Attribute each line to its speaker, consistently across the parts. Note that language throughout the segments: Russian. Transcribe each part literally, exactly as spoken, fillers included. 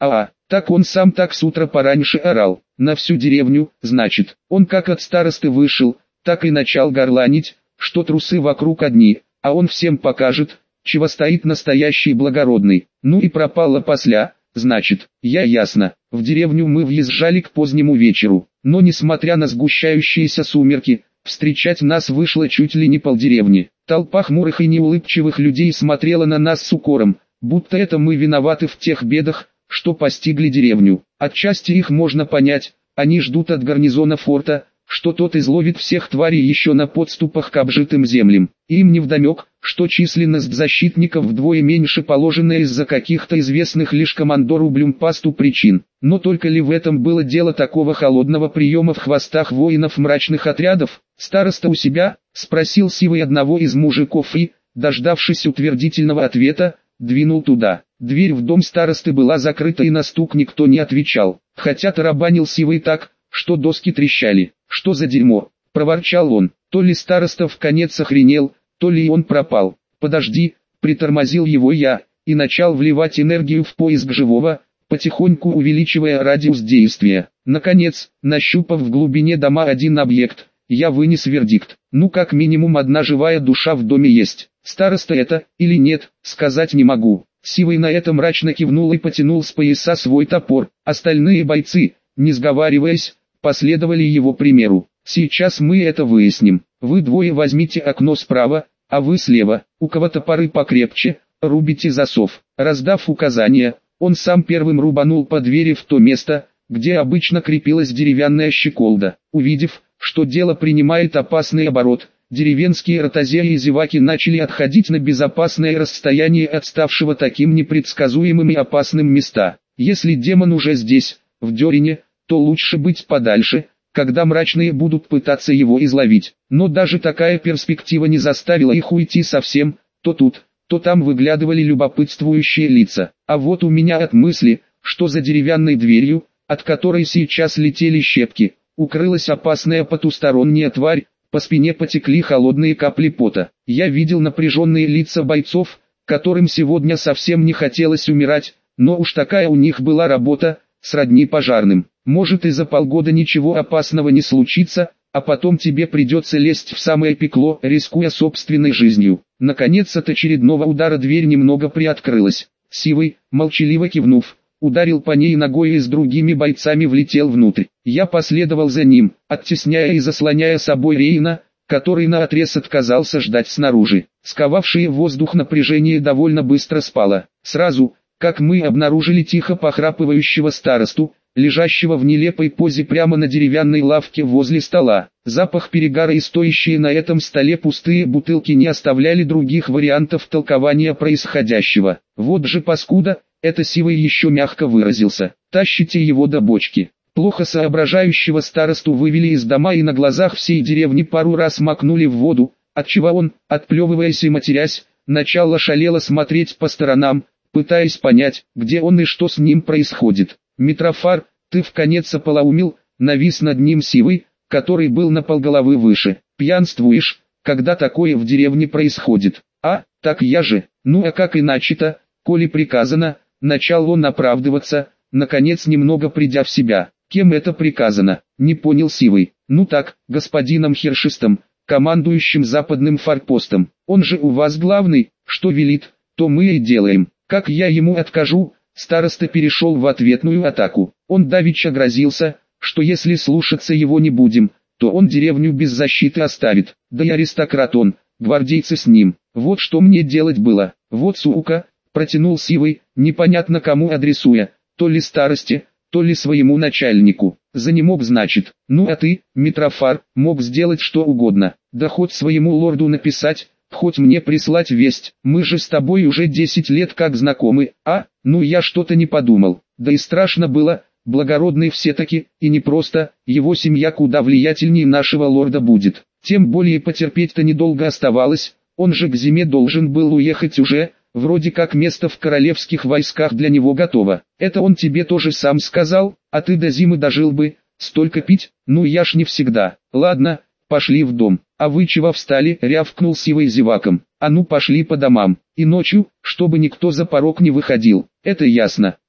Speaker 1: А, так он сам так с утра пораньше орал, на всю деревню, значит. Он как от старосты вышел, так и начал горланить, что трусы вокруг одни, а он всем покажет, чего стоит настоящий благородный. Ну и пропала посля, значит. Я ясно. В деревню мы въезжали к позднему вечеру, но несмотря на сгущающиеся сумерки, встречать нас вышло чуть ли не полдеревни. Толпа хмурых и неулыбчивых людей смотрела на нас с укором, будто это мы виноваты в тех бедах, что постигли деревню. Отчасти их можно понять, они ждут от гарнизона форта, что тот изловит всех тварей еще на подступах к обжитым землям. Им невдомек, что численность защитников вдвое меньше положенная из-за каких-то известных лишь командору Блюмпасту причин. Но только ли в этом было дело такого холодного приема в хвостах воинов мрачных отрядов? Староста у себя, спросил Сивый одного из мужиков и, дождавшись утвердительного ответа, двинул туда. Дверь в дом старосты была закрыта и на стук никто не отвечал, хотя тарабанил Сивый так, что доски трещали. «Что за дерьмо?» – проворчал он. То ли староста в конец охренел, то ли он пропал. «Подожди», – притормозил его я, и начал вливать энергию в поиск живого, потихоньку увеличивая радиус действия. Наконец, нащупав в глубине дома один объект, я вынес вердикт. Ну как минимум одна живая душа в доме есть. Староста это, или нет, сказать не могу. Сивый на это мрачно кивнул и потянул с пояса свой топор. Остальные бойцы, не сговариваясь, последовали его примеру. «Сейчас мы это выясним. Вы двое возьмите окно справа, а вы слева. У кого топоры покрепче, рубите засов». Раздав указания, он сам первым рубанул по двери в то место, где обычно крепилась деревянная щеколда. Увидев, что дело принимает опасный оборот, деревенские ротозеи и зеваки начали отходить на безопасное расстояние от ставшего таким непредсказуемым и опасным места. Если демон уже здесь, в Дёрине, то лучше быть подальше, когда мрачные будут пытаться его изловить. Но даже такая перспектива не заставила их уйти совсем, то тут, то там выглядывали любопытствующие лица. А вот у меня от мысли, что за деревянной дверью, от которой сейчас летели щепки, укрылась опасная потусторонняя тварь, по спине потекли холодные капли пота. Я видел напряженные лица бойцов, которым сегодня совсем не хотелось умирать, но уж такая у них была работа, сродни пожарным. Может и за полгода ничего опасного не случится, а потом тебе придется лезть в самое пекло, рискуя собственной жизнью. Наконец от очередного удара дверь немного приоткрылась. Сивый, молчаливо кивнув, ударил по ней ногой и с другими бойцами влетел внутрь. Я последовал за ним, оттесняя и заслоняя собой Рейна, который наотрез отказался ждать снаружи. Сковавшее воздух напряжение довольно быстро спало. Сразу, как мы обнаружили тихо похрапывающего старосту, лежащего в нелепой позе прямо на деревянной лавке возле стола. Запах перегара и стоящие на этом столе пустые бутылки не оставляли других вариантов толкования происходящего. Вот же паскуда, это Сивый еще мягко выразился. Тащите его до бочки. Плохо соображающего старосту вывели из дома и на глазах всей деревни пару раз макнули в воду, отчего он, отплевываясь и матерясь, начал ошалело смотреть по сторонам, пытаясь понять, где он и что с ним происходит. «Митрофар, ты вконец ополоумил», навис над ним Сивый, который был на полголовы выше. «Пьянствуешь, когда такое в деревне происходит?» «А, так я же, ну а как иначе-то, коли приказано», начал он оправдываться, наконец немного придя в себя. «Кем это приказано?» Не понял Сивый. «Ну так, господином Хершистом, командующим западным форпостом. Он же у вас главный, что велит, то мы и делаем. Как я ему откажу?» Староста перешел в ответную атаку. Он давеча грозился, что если слушаться его не будем, то он деревню без защиты оставит. Да и аристократ он, гвардейцы с ним. Вот что мне делать было. Вот сука, протянул Сивый, непонятно кому адресуя, то ли старости, то ли своему начальнику. Занемог значит. Ну а ты, Митрофар, мог сделать что угодно. Да хоть своему лорду написать, хоть мне прислать весть. Мы же с тобой уже десять лет как знакомы, а? Ну я что-то не подумал. Да и страшно было, благородный все-таки, и не просто, его семья куда влиятельнее нашего лорда будет. Тем более потерпеть-то недолго оставалось, он же к зиме должен был уехать уже, вроде как место в королевских войсках для него готово. Это он тебе тоже сам сказал, а ты до зимы дожил бы, столько пить, ну я ж не всегда. Ладно, пошли в дом. А вы чего встали, рявкнул Сивый зеваком. А ну пошли по домам, и ночью, чтобы никто за порог не выходил. Это ясно.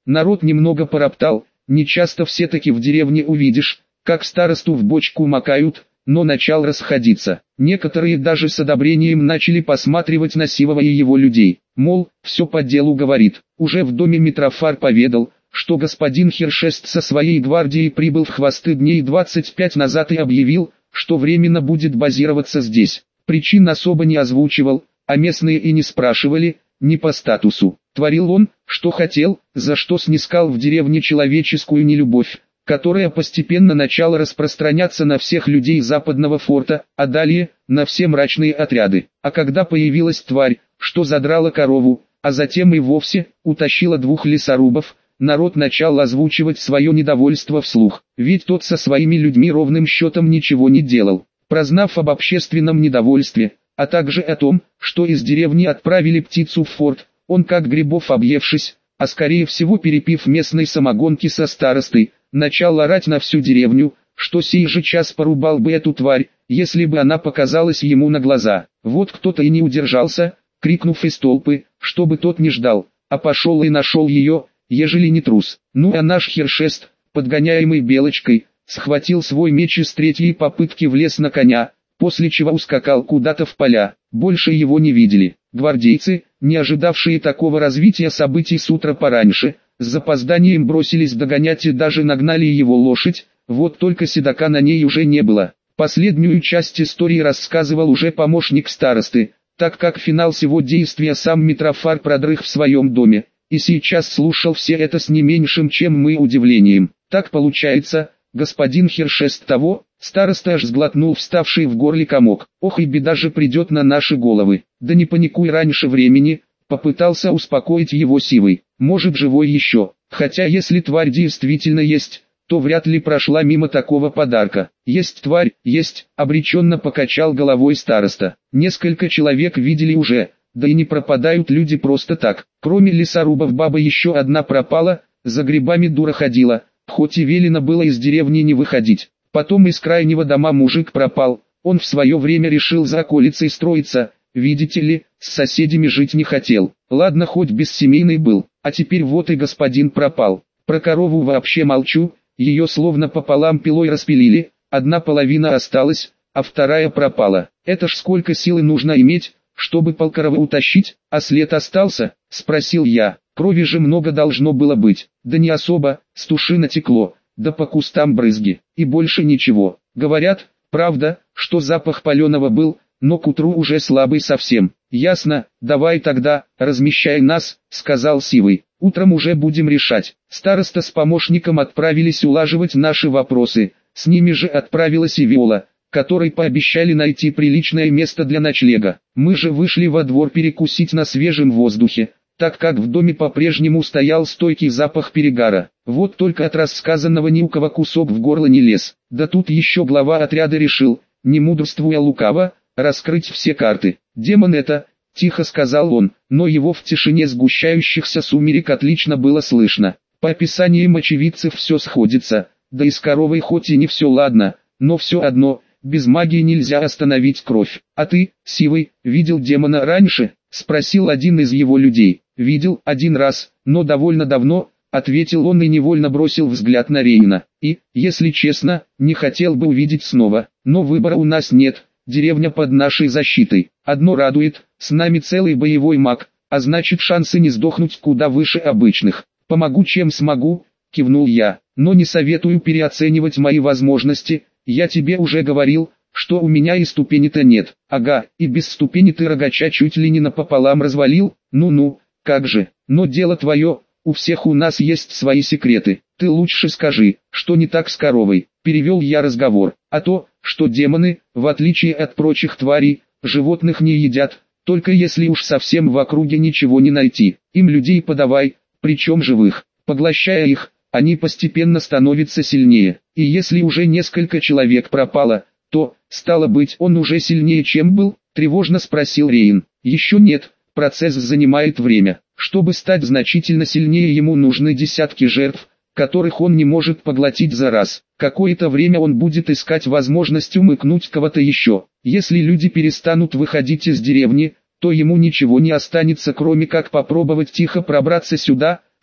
Speaker 1: Народ немного пороптал, нечасто все-таки в деревне увидишь, как старосту в бочку макают, но начал расходиться. Некоторые даже с одобрением начали посматривать на Сивова и его людей, мол, все по делу говорит. Уже в доме Митрофар поведал, что господин Хершест со своей гвардией прибыл в Хвосты дней двадцать пять назад и объявил, что временно будет базироваться здесь. Причин особо не озвучивал, а местные и не спрашивали, не по статусу. Творил он, что хотел, за что снискал в деревне человеческую нелюбовь, которая постепенно начала распространяться на всех людей западного форта, а далее, на все мрачные отряды. А когда появилась тварь, что задрала корову, а затем и вовсе утащила двух лесорубов, народ начал озвучивать свое недовольство вслух, ведь тот со своими людьми ровным счетом ничего не делал. Прознав об общественном недовольстве, а также о том, что из деревни отправили птицу в форт, он как грибов объевшись, а скорее всего перепив местной самогонки со старостой, начал орать на всю деревню, что сей же час порубал бы эту тварь, если бы она показалась ему на глаза. Вот кто-то и не удержался, крикнув из толпы, чтобы тот не ждал, а пошел и нашел ее, ежели не трус. Ну а наш Хершест, подгоняемый Белочкой, схватил свой меч и с третьей попытки влез на коня, после чего ускакал куда-то в поля. Больше его не видели. Гвардейцы, не ожидавшие такого развития событий с утра пораньше, с запозданием бросились догонять и даже нагнали его лошадь, вот только седока на ней уже не было. Последнюю часть истории рассказывал уже помощник старосты, так как финал всего действия сам Митрофар продрых в своем доме, и сейчас слушал все это с не меньшим, чем мы, удивлением. Так получается, господин Хершест того, староста аж сглотнул вставший в горле комок. Ох, и беда же придет на наши головы. Да не паникуй раньше времени, попытался успокоить его Сивый. Может, живой еще, хотя если тварь действительно есть, то вряд ли прошла мимо такого подарка. Есть тварь, есть, обреченно покачал головой староста. Несколько человек видели уже, да и не пропадают люди просто так. Кроме лесорубов баба еще одна пропала, за грибами дура ходила, хоть и велено было из деревни не выходить. Потом из крайнего дома мужик пропал, он в свое время решил за околицей строиться, видите ли, с соседями жить не хотел. Ладно, хоть бессемейный был, а теперь вот и господин пропал. Про корову вообще молчу, ее словно пополам пилой распилили, одна половина осталась, а вторая пропала. Это ж сколько силы нужно иметь, чтобы полкоровы утащить, а след остался, спросил я. Крови же много должно было быть, да не особо, с туши натекло, да по кустам брызги, и больше ничего. Говорят, правда, что запах паленого был, но к утру уже слабый совсем. Ясно, давай тогда, размещай нас, сказал Сивый. Утром уже будем решать. Староста с помощником отправились улаживать наши вопросы, с ними же отправилась и Виола, которой пообещали найти приличное место для ночлега. Мы же вышли во двор перекусить на свежем воздухе, так как в доме по-прежнему стоял стойкий запах перегара. Вот только от рассказанного ни у кого кусок в горло не лез. Да тут еще глава отряда решил, не мудрствуя лукаво, раскрыть все карты. «Демон это», — тихо сказал он, но его в тишине сгущающихся сумерек отлично было слышно. По описаниям очевидцев все сходится, да и с коровой хоть и не все ладно, но все одно, без магии нельзя остановить кровь. «А ты, Сивый, видел демона раньше?» — спросил один из его людей. «Видел один раз, но довольно давно», — ответил он и невольно бросил взгляд на Рейна. «И, если честно, не хотел бы увидеть снова, но выбора у нас нет, деревня под нашей защитой. Одно радует, с нами целый боевой маг, а значит шансы не сдохнуть куда выше обычных. Помогу чем смогу», — кивнул я, — «но не советую переоценивать мои возможности, я тебе уже говорил, что у меня и ступени-то нет». «Ага, и без ступени ты рогача чуть ли не напополам развалил, ну-ну, как же, но дело твое, у всех у нас есть свои секреты, ты лучше скажи, что не так с коровой», — перевел я разговор. «А то, что демоны, в отличие от прочих тварей, животных не едят, только если уж совсем в округе ничего не найти, им людей подавай, причем живых, поглощая их, они постепенно становятся сильнее, и если уже несколько человек пропало, то, стало быть, он уже сильнее чем был?» — тревожно спросил Рейн. «Еще нет, процесс занимает время, чтобы стать значительно сильнее ему нужны десятки жертв, которых он не может поглотить за раз. Какое-то время он будет искать возможность умыкнуть кого-то еще. Если люди перестанут выходить из деревни, то ему ничего не останется, кроме как попробовать тихо пробраться сюда,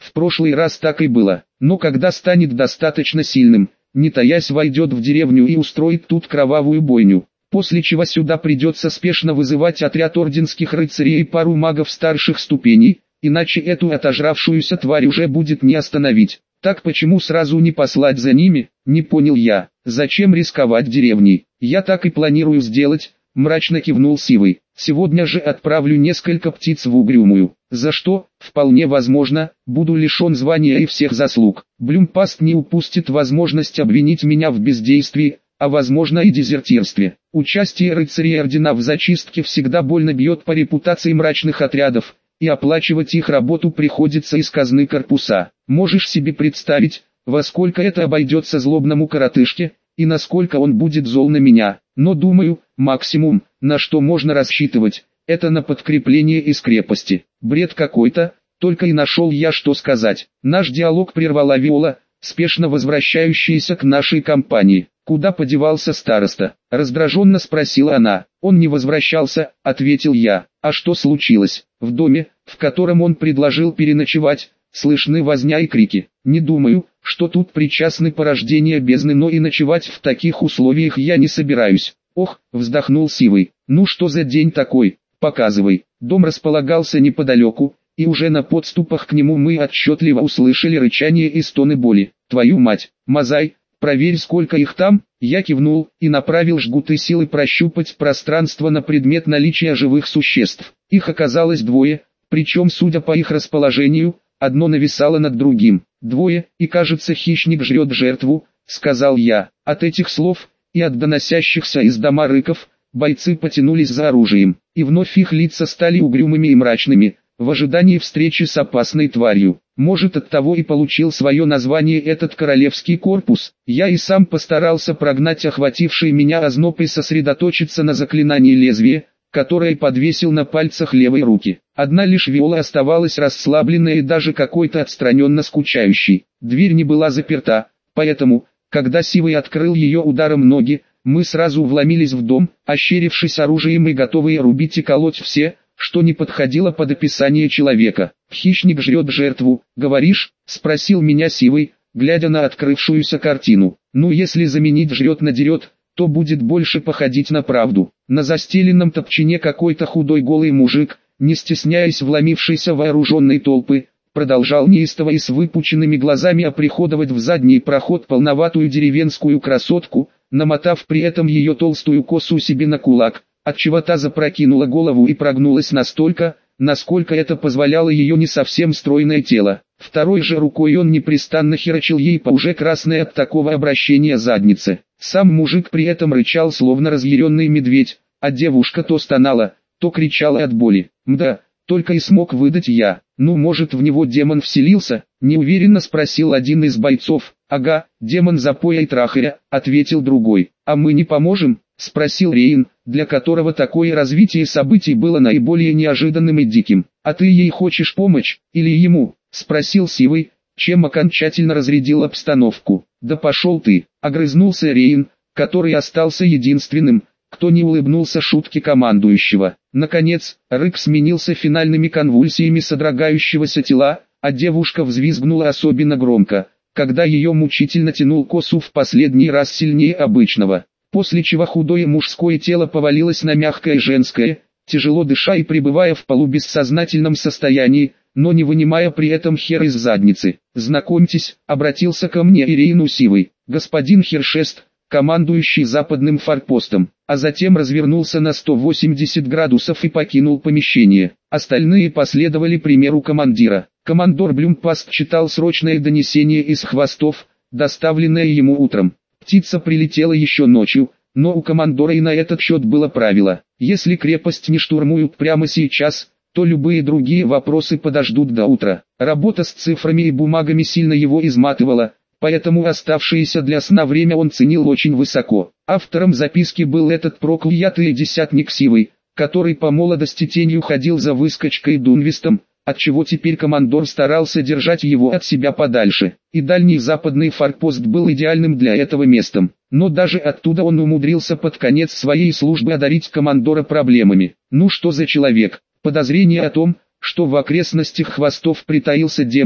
Speaker 1: В прошлый раз так и было, но когда станет достаточно сильным, не таясь войдет в деревню и устроит тут кровавую бойню, после чего сюда придется спешно вызывать отряд орденских рыцарей и пару магов старших ступеней, иначе эту отожравшуюся тварь уже будет не остановить. Так почему сразу не послать за ними, не понял я. Зачем рисковать деревней? Я так и планирую сделать, мрачно кивнул Сивый. Сегодня же отправлю несколько птиц в Угрюмую. За что, вполне возможно, буду лишен звания и всех заслуг. Блюмпаст не упустит возможность обвинить меня в бездействии, а возможно и дезертирстве. Участие рыцарей ордена в зачистке всегда больно бьет по репутации мрачных отрядов, и оплачивать их работу приходится из казны корпуса. Можешь себе представить, во сколько это обойдется злобному коротышке, и насколько он будет зол на меня. Но думаю, максимум, на что можно рассчитывать, это на подкрепление из крепости. Бред какой-то, только и нашел я что сказать. Наш диалог прервала Виола, спешно возвращающаяся к нашей компании. «Куда подевался староста?» — раздраженно спросила она. «Он не возвращался», — ответил я. «А что случилось?» «В доме, в котором он предложил переночевать, слышны возня и крики. Не думаю, что тут причастны порождения бездны, но и ночевать в таких условиях я не собираюсь». «Ох», — вздохнул Сивый, — «ну что за день такой? Показывай». Дом располагался неподалеку, и уже на подступах к нему мы отчетливо услышали рычание и стоны боли. «Твою мать, Мазай, проверь, сколько их там». Я кивнул и направил жгуты силы прощупать пространство на предмет наличия живых существ. Их оказалось двое, причем, судя по их расположению, одно нависало над другим. «Двое, и кажется, хищник жрет жертву», — сказал я. От этих слов и от доносящихся из дома рыков, бойцы потянулись за оружием, и вновь их лица стали угрюмыми и мрачными, в ожидании встречи с опасной тварью. Может, оттого и получил свое название этот королевский корпус. Я и сам постарался прогнать охвативший меня озноб и сосредоточиться на заклинании лезвия, которое подвесил на пальцах левой руки. Одна лишь Виола оставалась расслабленной и даже какой-то отстраненно скучающей. Дверь не была заперта, поэтому, когда Сивый открыл ее ударом ноги, мы сразу вломились в дом, ощерившись оружием и готовые рубить и колоть все, что не подходило под описание человека. «Хищник жрет жертву, говоришь?» — спросил меня Сивый, глядя на открывшуюся картину. «Ну, если заменить жрет на дерет, то будет больше походить на правду». На застеленном топчине какой-то худой голый мужик, не стесняясь вломившейся вооруженной толпы, продолжал неистово и с выпученными глазами оприходовать в задний проход полноватую деревенскую красотку, намотав при этом ее толстую косу себе на кулак, отчего та запрокинула голову и прогнулась настолько, насколько это позволяло ее не совсем стройное тело. Второй же рукой он непрестанно херачил ей по уже красной от такого обращения заднице. Сам мужик при этом рычал словно разъяренный медведь, а девушка то стонала, то кричала от боли. «Мда», только и смог выдать я. «Ну, может, в него демон вселился?» — неуверенно спросил один из бойцов. «Ага, демон запоя и трахаря», — ответил другой. «А мы не поможем?» — спросил Рейн, для которого такое развитие событий было наиболее неожиданным и диким. «А ты ей хочешь помочь, или ему?» — спросил Сивый, чем окончательно разрядил обстановку. «Да пошел ты!» — огрызнулся Рейн, который остался единственным, кто не улыбнулся шутке командующего. Наконец, рык сменился финальными конвульсиями содрогающегося тела, а девушка взвизгнула особенно громко, когда ее мучительно тянул косу в последний раз сильнее обычного. После чего худое мужское тело повалилось на мягкое женское, тяжело дыша и пребывая в полубессознательном состоянии, но не вынимая при этом хер из задницы. «Знакомьтесь», — обратился ко мне Ирейну Сивый, «господин Хершест, командующий западным форпостом», а затем развернулся на сто восемьдесят градусов и покинул помещение. Остальные последовали примеру командира. Командор Блюмпаст читал срочное донесение из Хвостов, доставленное ему утром. Птица прилетела еще ночью, но у командора и на этот счет было правило. Если крепость не штурмуют прямо сейчас, то любые другие вопросы подождут до утра. Работа с цифрами и бумагами сильно его изматывала, поэтому оставшееся для сна время он ценил очень высоко. Автором записки был этот проклятый десятник Сивый, который по молодости тенью ходил за выскочкой Дунвистом, отчего теперь командор старался держать его от себя подальше, и дальний западный форпост был идеальным для этого местом. Но даже оттуда он умудрился под конец своей службы одарить командора проблемами. Ну что за человек? Подозрение о том, что в окрестностях Хвостов притаился демон,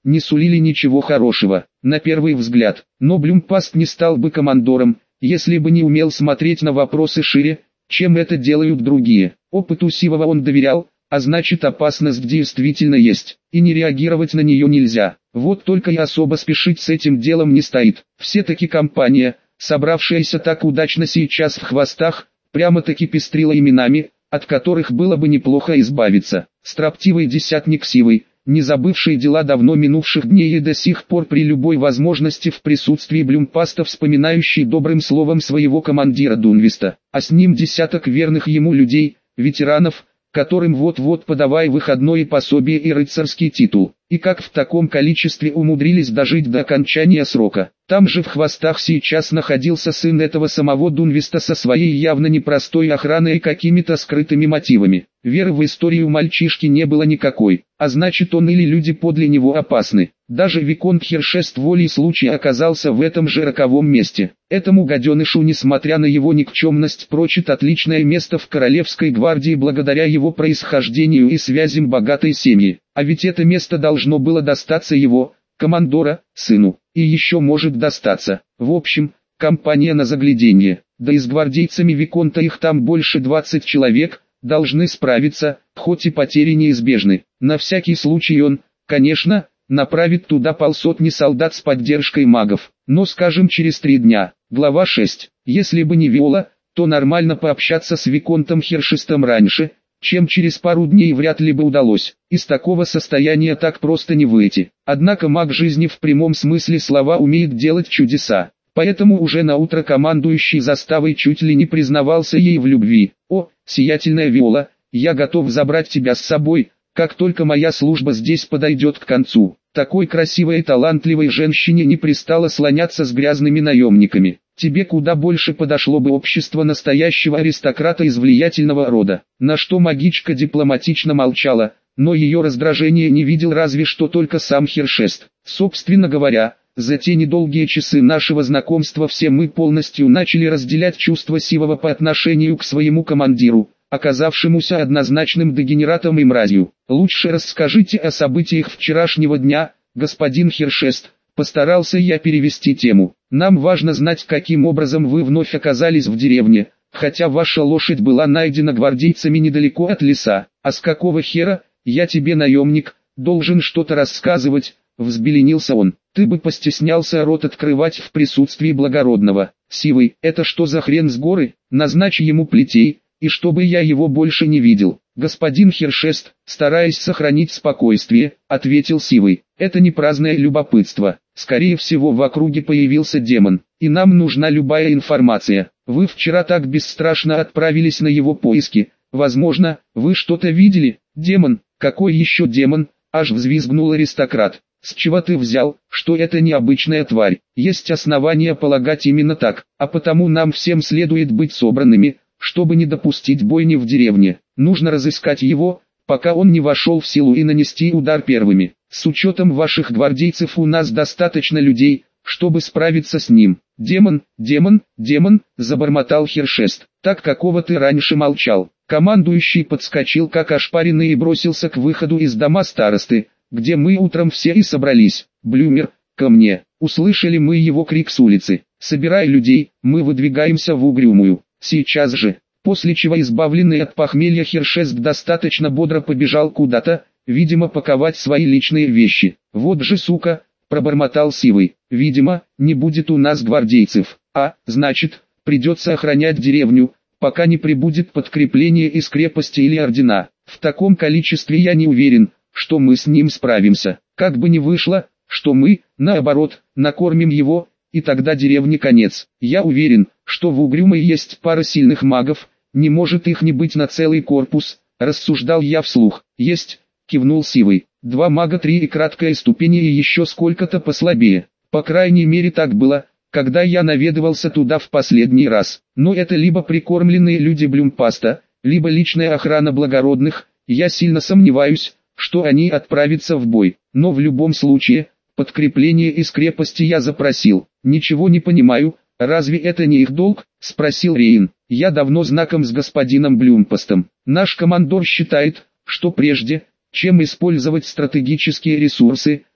Speaker 1: не сулили ничего хорошего, на первый взгляд. Но Блюмпаст не стал бы командором, если бы не умел смотреть на вопросы шире, чем это делают другие. Опыту Сивова он доверял, а значит опасность действительно есть, и не реагировать на нее нельзя. Вот только и особо спешить с этим делом не стоит. Все-таки компания, собравшаяся так удачно сейчас в Хвостах, прямо-таки пестрила именами, от которых было бы неплохо избавиться. Строптивый десятник Сивый, не забывший дела давно минувших дней и до сих пор при любой возможности в присутствии Блюмпаста вспоминающий добрым словом своего командира Дунвиста, а с ним десяток верных ему людей, ветеранов, которым вот-вот подавай выходное пособие и рыцарский титул, и как в таком количестве умудрились дожить до окончания срока. Там же в Хвостах сейчас находился сын этого самого Дунвиста со своей явно непростой охраной и какими-то скрытыми мотивами. Веры в историю мальчишки не было никакой, а значит он или люди подле него опасны. Даже Виконт Хершест волей случая оказался в этом же роковом месте. Этому гаденышу, несмотря на его никчемность, прочит отличное место в Королевской гвардии благодаря его происхождению и связям богатой семьи. А ведь это место должно было достаться его, командора, сыну, и еще может достаться. В общем, компания на загляденье, да и с гвардейцами Виконта их там больше двадцати человек, должны справиться, хоть и потери неизбежны. На всякий случай он, конечно, направит туда полсотни солдат с поддержкой магов, но скажем через три дня. Глава шесть. Если бы не Виола, то нормально пообщаться с Виконтом Хершестом раньше, чем через пару дней вряд ли бы удалось. Из такого состояния так просто не выйти. Однако маг жизни в прямом смысле слова умеет делать чудеса. Поэтому уже на утро командующий заставой чуть ли не признавался ей в любви. «О, сиятельная Виола, я готов забрать тебя с собой, как только моя служба здесь подойдет к концу». Такой красивой и талантливой женщине не пристало слоняться с грязными наемниками. Тебе куда больше подошло бы общество настоящего аристократа из влиятельного рода. На что магичка дипломатично молчала, но ее раздражение не видел разве что только сам Хершест. Собственно говоря, за те недолгие часы нашего знакомства все мы полностью начали разделять чувства Сивова по отношению к своему командиру, оказавшемуся однозначным дегенератом и мразью. Лучше расскажите о событиях вчерашнего дня, господин Хершест. Постарался я перевести тему. Нам важно знать, каким образом вы вновь оказались в деревне, хотя ваша лошадь была найдена гвардейцами недалеко от леса. А с какого хера, я тебе наемник, должен что-то рассказывать, взбеленился он. Ты бы постеснялся рот открывать в присутствии благородного. Сивый, это что за хрен с горы? Назначь ему плетей, и чтобы я его больше не видел. Господин Хершест, стараясь сохранить спокойствие, ответил Сивый. Это не праздное любопытство. Скорее всего в округе появился демон, и нам нужна любая информация. Вы вчера так бесстрашно отправились на его поиски. Возможно, вы что-то видели? Демон? Какой еще демон? Аж взвизгнул аристократ. С чего ты взял, что это необычная тварь? Есть основания полагать именно так, а потому нам всем следует быть собранными, чтобы не допустить бойни в деревне. Нужно разыскать его, пока он не вошел в силу, и нанести удар первыми. С учетом ваших гвардейцев у нас достаточно людей, чтобы справиться с ним. Демон, демон, демон, забормотал Хершест. Так какого ты раньше молчал? Командующий подскочил как ошпаренный и бросился к выходу из дома старосты, где мы утром все и собрались. Блюмер, ко мне. Услышали мы его крик с улицы. Собирай людей, мы выдвигаемся в Угрюмую. Сейчас же. После чего избавленный от похмелья Хершест достаточно бодро побежал куда-то, видимо паковать свои личные вещи. Вот же сука, пробормотал Сивый. Видимо, не будет у нас гвардейцев. А, значит, придется охранять деревню, пока не прибудет подкрепление из крепости или ордена. В таком количестве я не уверен, что мы с ним справимся. Как бы ни вышло, что мы, наоборот, накормим его, и тогда деревне конец. Я уверен, что в Угрюмой есть пара сильных магов, не может их не быть на целый корпус, рассуждал я вслух. Есть, кивнул Сивый. Два мага, три и краткая ступени и еще сколько-то послабее. По крайней мере так было, когда я наведывался туда в последний раз. Но это либо прикормленные люди Блюмпаста, либо личная охрана благородных. Я сильно сомневаюсь, что они отправятся в бой. Но в любом случае, подкрепление из крепости я запросил. Ничего не понимаю, разве это не их долг? Спросил Рейн. Я давно знаком с господином Блюмпастом. Наш командор считает, что прежде, чем использовать стратегические ресурсы,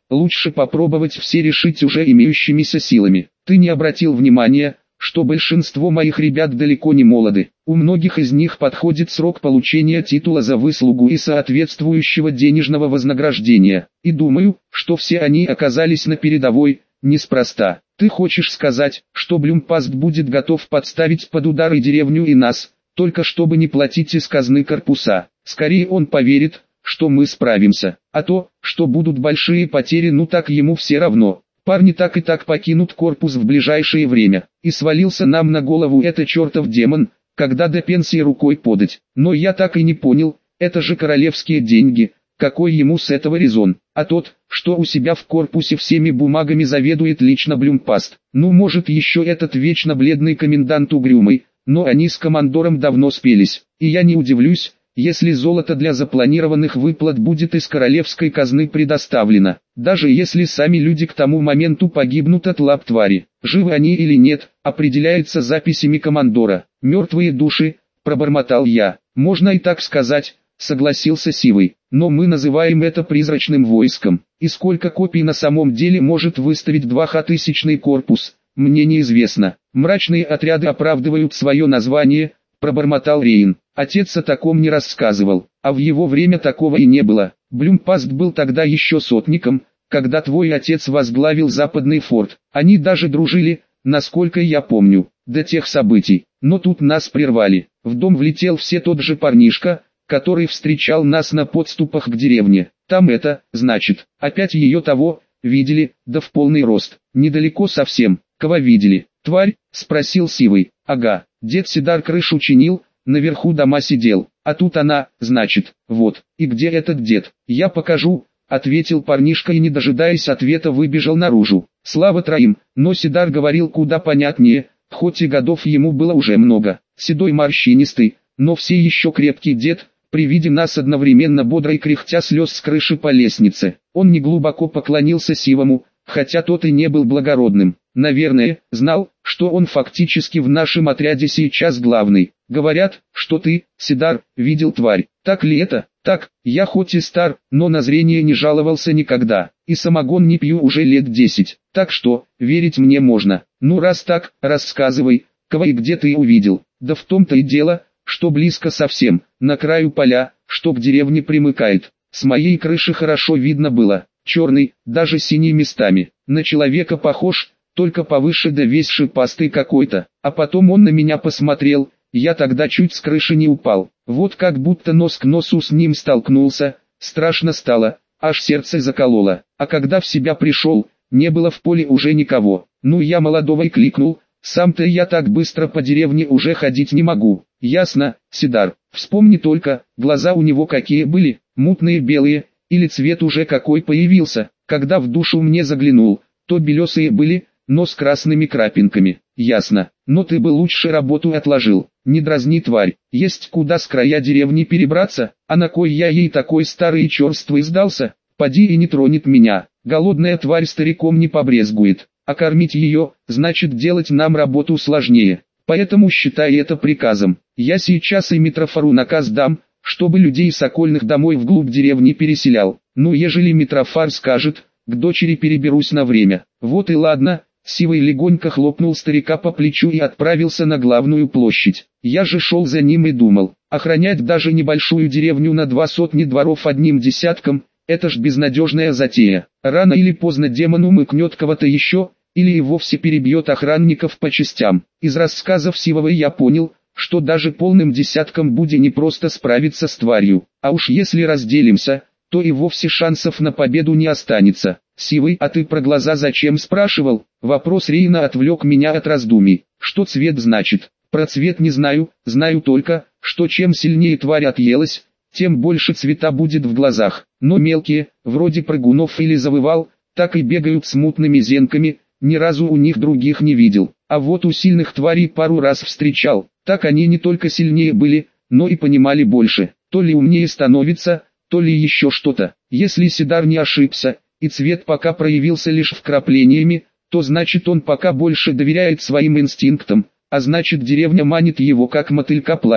Speaker 1: лучше попробовать все решить уже имеющимися силами. Ты не обратил внимания, что большинство моих ребят далеко не молоды. У многих из них подходит срок получения титула за выслугу и соответствующего денежного вознаграждения. И думаю, что все они оказались на передовой, неспроста. Ты хочешь сказать, что Блюмпаст будет готов подставить под удары деревню и нас, только чтобы не платить из казны корпуса? Скорее он поверит, что мы справимся. А то, что будут большие потери, ну так ему все равно. Парни так и так покинут корпус в ближайшее время. И свалился нам на голову это чертов демон, когда до пенсии рукой подать. Но я так и не понял, это же королевские деньги, какой ему с этого резон? А тот, что у себя в корпусе всеми бумагами заведует лично Блюмпаст. Ну может еще этот вечно бледный комендант Угрюмый, но они с командором давно спелись. И я не удивлюсь, если золото для запланированных выплат будет из королевской казны предоставлено, даже если сами люди к тому моменту погибнут от лап твари. Живы они или нет, определяется записями командора. Мертвые души, пробормотал я. Можно и так сказать, согласился Сивый, но мы называем это призрачным войском. И сколько копий на самом деле может выставить двухтысячный корпус, мне неизвестно. Мрачные отряды оправдывают свое название, пробормотал Рейн. Отец о таком не рассказывал, а в его время такого и не было. Блюмпаст был тогда еще сотником, когда твой отец возглавил Западный форт. Они даже дружили, насколько я помню, до тех событий. Но тут нас прервали. В дом влетел все тот же парнишка, который встречал нас на подступах к деревне. Там это, значит, опять ее того, видели, да в полный рост. Недалеко совсем. Кого видели? Тварь? Спросил Сивый. Ага, дед Сидар крышу чинил, наверху дома сидел, а тут она, значит, вот. И где этот дед? Я покажу, ответил парнишка и, не дожидаясь ответа, выбежал наружу. Слава троим, но Сидар говорил куда понятнее, хоть и годов ему было уже много. Седой морщинистый, но все еще крепкий дед, при виде нас одновременно бодро и кряхтя слез с крыши по лестнице. Он неглубоко поклонился Сивому, хотя тот и не был благородным. Наверное, знал, что он фактически в нашем отряде сейчас главный. Говорят, что ты, Сидар, видел тварь. Так ли это? Так, я хоть и стар, но на зрение не жаловался никогда. И самогон не пью уже лет десять. Так что, верить мне можно. Ну раз так, рассказывай, кого и где ты увидел. Да в том-то и дело, что близко совсем, на краю поля, что к деревне примыкает. С моей крыши хорошо видно было. Черный, даже синий местами. На человека похож, только повыше да весь шипастый какой-то. А потом он на меня посмотрел, я тогда чуть с крыши не упал. Вот как будто нос к носу с ним столкнулся, страшно стало, аж сердце закололо. А когда в себя пришел, не было в поле уже никого. Ну я молодого и кликнул, сам-то я так быстро по деревне уже ходить не могу. Ясно, Сидар, вспомни только, глаза у него какие были, мутные белые, или цвет уже какой появился. Когда в душу мне заглянул, то белесые были, но с красными крапинками. Ясно, но ты бы лучше работу отложил. Не дразни тварь, есть куда с края деревни перебраться, а на кой я ей такой старый и черствый сдался? Поди и не тронет меня, голодная тварь стариком не побрезгует, а кормить ее, значит делать нам работу сложнее. Поэтому считай это приказом. Я сейчас и Митрофору наказ дам, чтобы людей сокольных домой вглубь деревни переселял. Ну ежели Митрофар скажет, к дочери переберусь на время. Вот и ладно. Сивый легонько хлопнул старика по плечу и отправился на главную площадь. Я же шел за ним и думал, охранять даже небольшую деревню на два сотни дворов одним десятком, это ж безнадежная затея. Рано или поздно демон умыкнет кого-то еще, или и вовсе перебьет охранников по частям. Из рассказов Сивого я понял, что даже полным десятком будет не просто справиться с тварью, а уж если разделимся, то и вовсе шансов на победу не останется. Сивый, а ты про глаза зачем спрашивал? Вопрос Рейна отвлек меня от раздумий. Что цвет значит? Про цвет не знаю, знаю только, что чем сильнее тварь отъелась, тем больше цвета будет в глазах. Но мелкие, вроде прыгунов или завывал, так и бегают с мутными зенками, ни разу у них других не видел. А вот у сильных тварей пару раз встречал, так они не только сильнее были, но и понимали больше. То ли умнее становится, то ли еще что-то. Если Сидар не ошибся, и цвет пока проявился лишь вкраплениями, то значит он пока больше доверяет своим инстинктам, а значит деревня манит его как мотылька пламя.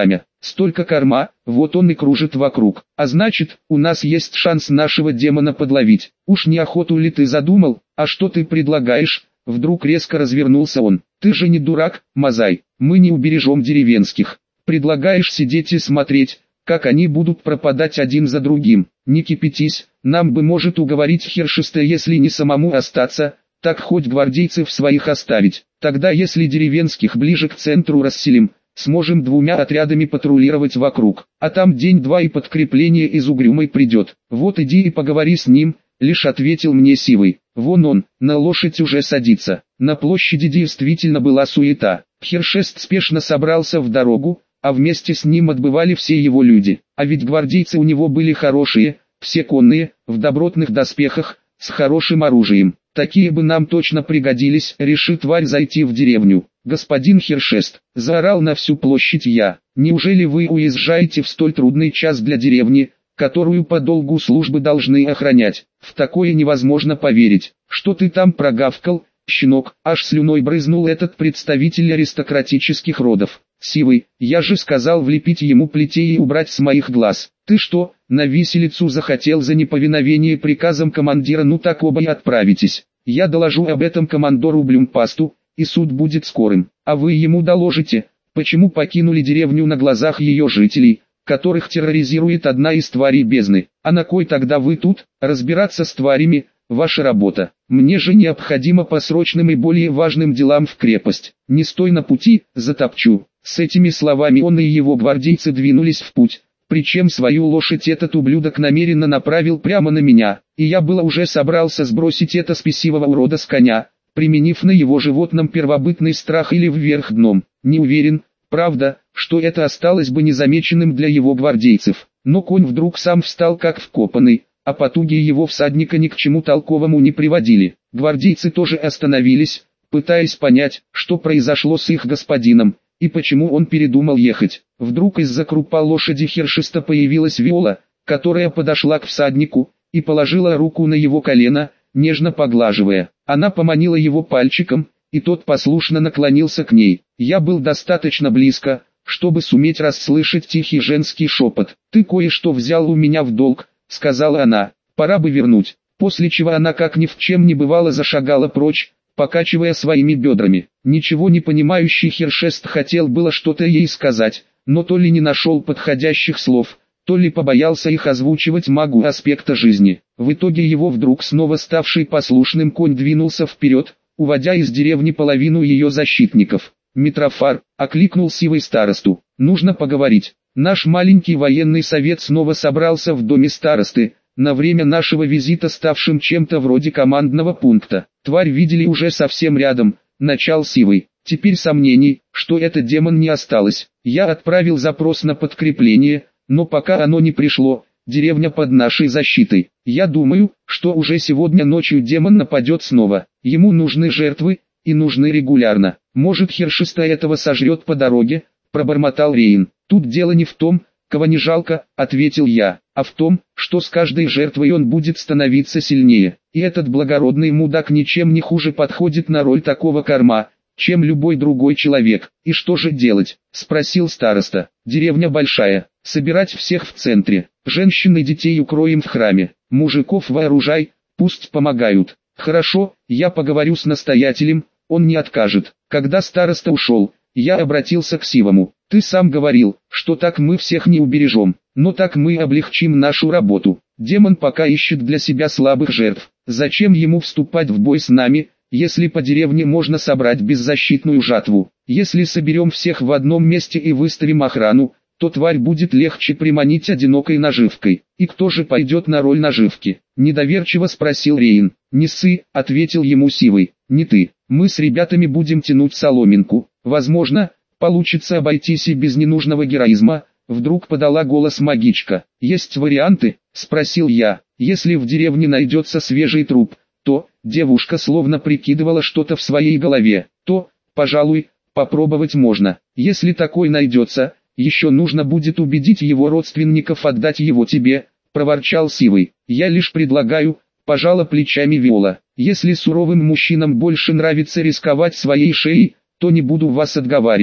Speaker 1: Столько корма, вот он и кружит вокруг. А значит, у нас есть шанс нашего демона подловить. Уж не охоту ли ты задумал? А что ты предлагаешь? Вдруг резко развернулся он. Ты же не дурак, Мазай, мы не убережем деревенских. Предлагаешь сидеть и смотреть, как они будут пропадать один за другим. Не кипятись, нам бы может уговорить Хершеста, если не самому остаться, так хоть гвардейцев своих оставить. Тогда если деревенских ближе к центру расселим, сможем двумя отрядами патрулировать вокруг. А там день-два и подкрепление из Угрюмой придет. Вот иди и поговори с ним, лишь ответил мне Сивый. Вон он, на лошадь уже садится. На площади действительно была суета. Хершест спешно собрался в дорогу, а вместе с ним отбывали все его люди. А ведь гвардейцы у него были хорошие, все конные, в добротных доспехах, с хорошим оружием. Такие бы нам точно пригодились, решит тварь зайти в деревню. Господин Хершест, заорал на всю площадь я, неужели вы уезжаете в столь трудный час для деревни, которую по долгу службы должны охранять? В такое невозможно поверить. Что ты там прогавкал, щенок? Аж слюной брызнул этот представитель аристократических родов. Сивый, я же сказал влепить ему плетей и убрать с моих глаз. Ты что, на виселицу захотел за неповиновение приказам командира? Ну так оба и отправитесь. Я доложу об этом командору Блюмпасту, и суд будет скорым. А вы ему доложите, почему покинули деревню на глазах ее жителей, которых терроризирует одна из тварей бездны. А на кой тогда вы тут? Разбираться с тварями – ваша работа. Мне же необходимо по срочным и более важным делам в крепость. Не стой на пути, затопчу. С этими словами он и его гвардейцы двинулись в путь. Причем свою лошадь этот ублюдок намеренно направил прямо на меня, и я было уже собрался сбросить это спесивого урода с коня, применив на его животном первобытный страх или вверх дном. Не уверен, правда, что это осталось бы незамеченным для его гвардейцев. Но конь вдруг сам встал как вкопанный, а потуги его всадника ни к чему толковому не приводили. Гвардейцы тоже остановились, пытаясь понять, что произошло с их господином, и почему он передумал ехать. Вдруг из-за крупа лошади Хершеста появилась Виола, которая подошла к всаднику и положила руку на его колено, нежно поглаживая. Она поманила его пальчиком, и тот послушно наклонился к ней. Я был достаточно близко, чтобы суметь расслышать тихий женский шепот. «Ты кое-что взял у меня в долг», — сказала она, — «пора бы вернуть». После чего она как ни в чем не бывало зашагала прочь, покачивая своими бедрами. Ничего не понимающий Хершест хотел было что-то ей сказать, но то ли не нашел подходящих слов, то ли побоялся их озвучивать магу аспекта жизни. В итоге его вдруг снова ставший послушным конь двинулся вперед, уводя из деревни половину ее защитников. «Митрофар», — окликнул Сивый старосту, — «нужно поговорить». Наш маленький военный совет снова собрался в доме старосты, на время нашего визита ставшим чем-то вроде командного пункта. Тварь видели уже совсем рядом, начал Сивый. Теперь сомнений, что это демон, не осталось. Я отправил запрос на подкрепление, но пока оно не пришло, деревня под нашей защитой. Я думаю, что уже сегодня ночью демон нападет снова. Ему нужны жертвы, и нужны регулярно. Может, Хершеста этого сожрет по дороге, пробормотал Рейн. Тут дело не в том, кого не жалко, ответил я, а в том, что с каждой жертвой он будет становиться сильнее. И этот благородный мудак ничем не хуже подходит на роль такого корма, чем любой другой человек. И что же делать? Спросил староста. Деревня большая, собирать всех в центре. Женщин и детей укроем в храме. Мужиков вооружай, пусть помогают. Хорошо, я поговорю с настоятелем, он не откажет. Когда староста ушел, я обратился к Сивому. Ты сам говорил, что так мы всех не убережем, но так мы облегчим нашу работу. Демон пока ищет для себя слабых жертв. Зачем ему вступать в бой с нами, если по деревне можно собрать беззащитную жатву? Если соберем всех в одном месте и выставим охрану, то тварь будет легче приманить одинокой наживкой. И кто же пойдет на роль наживки? Недоверчиво спросил Рейн. Не ссы, ответил ему Сивый, не ты. Мы с ребятами будем тянуть соломинку. Возможно, получится обойтись и без ненужного героизма. Вдруг подала голос магичка. Есть варианты? Спросил я. Если в деревне найдется свежий труп, то, девушка словно прикидывала что-то в своей голове, то, пожалуй, попробовать можно. Если такой найдется, еще нужно будет убедить его родственников отдать его тебе, проворчал Сивый. Я лишь предлагаю, пожала плечами Виола. Если суровым мужчинам больше нравится рисковать своей шеей, то не буду вас отговаривать.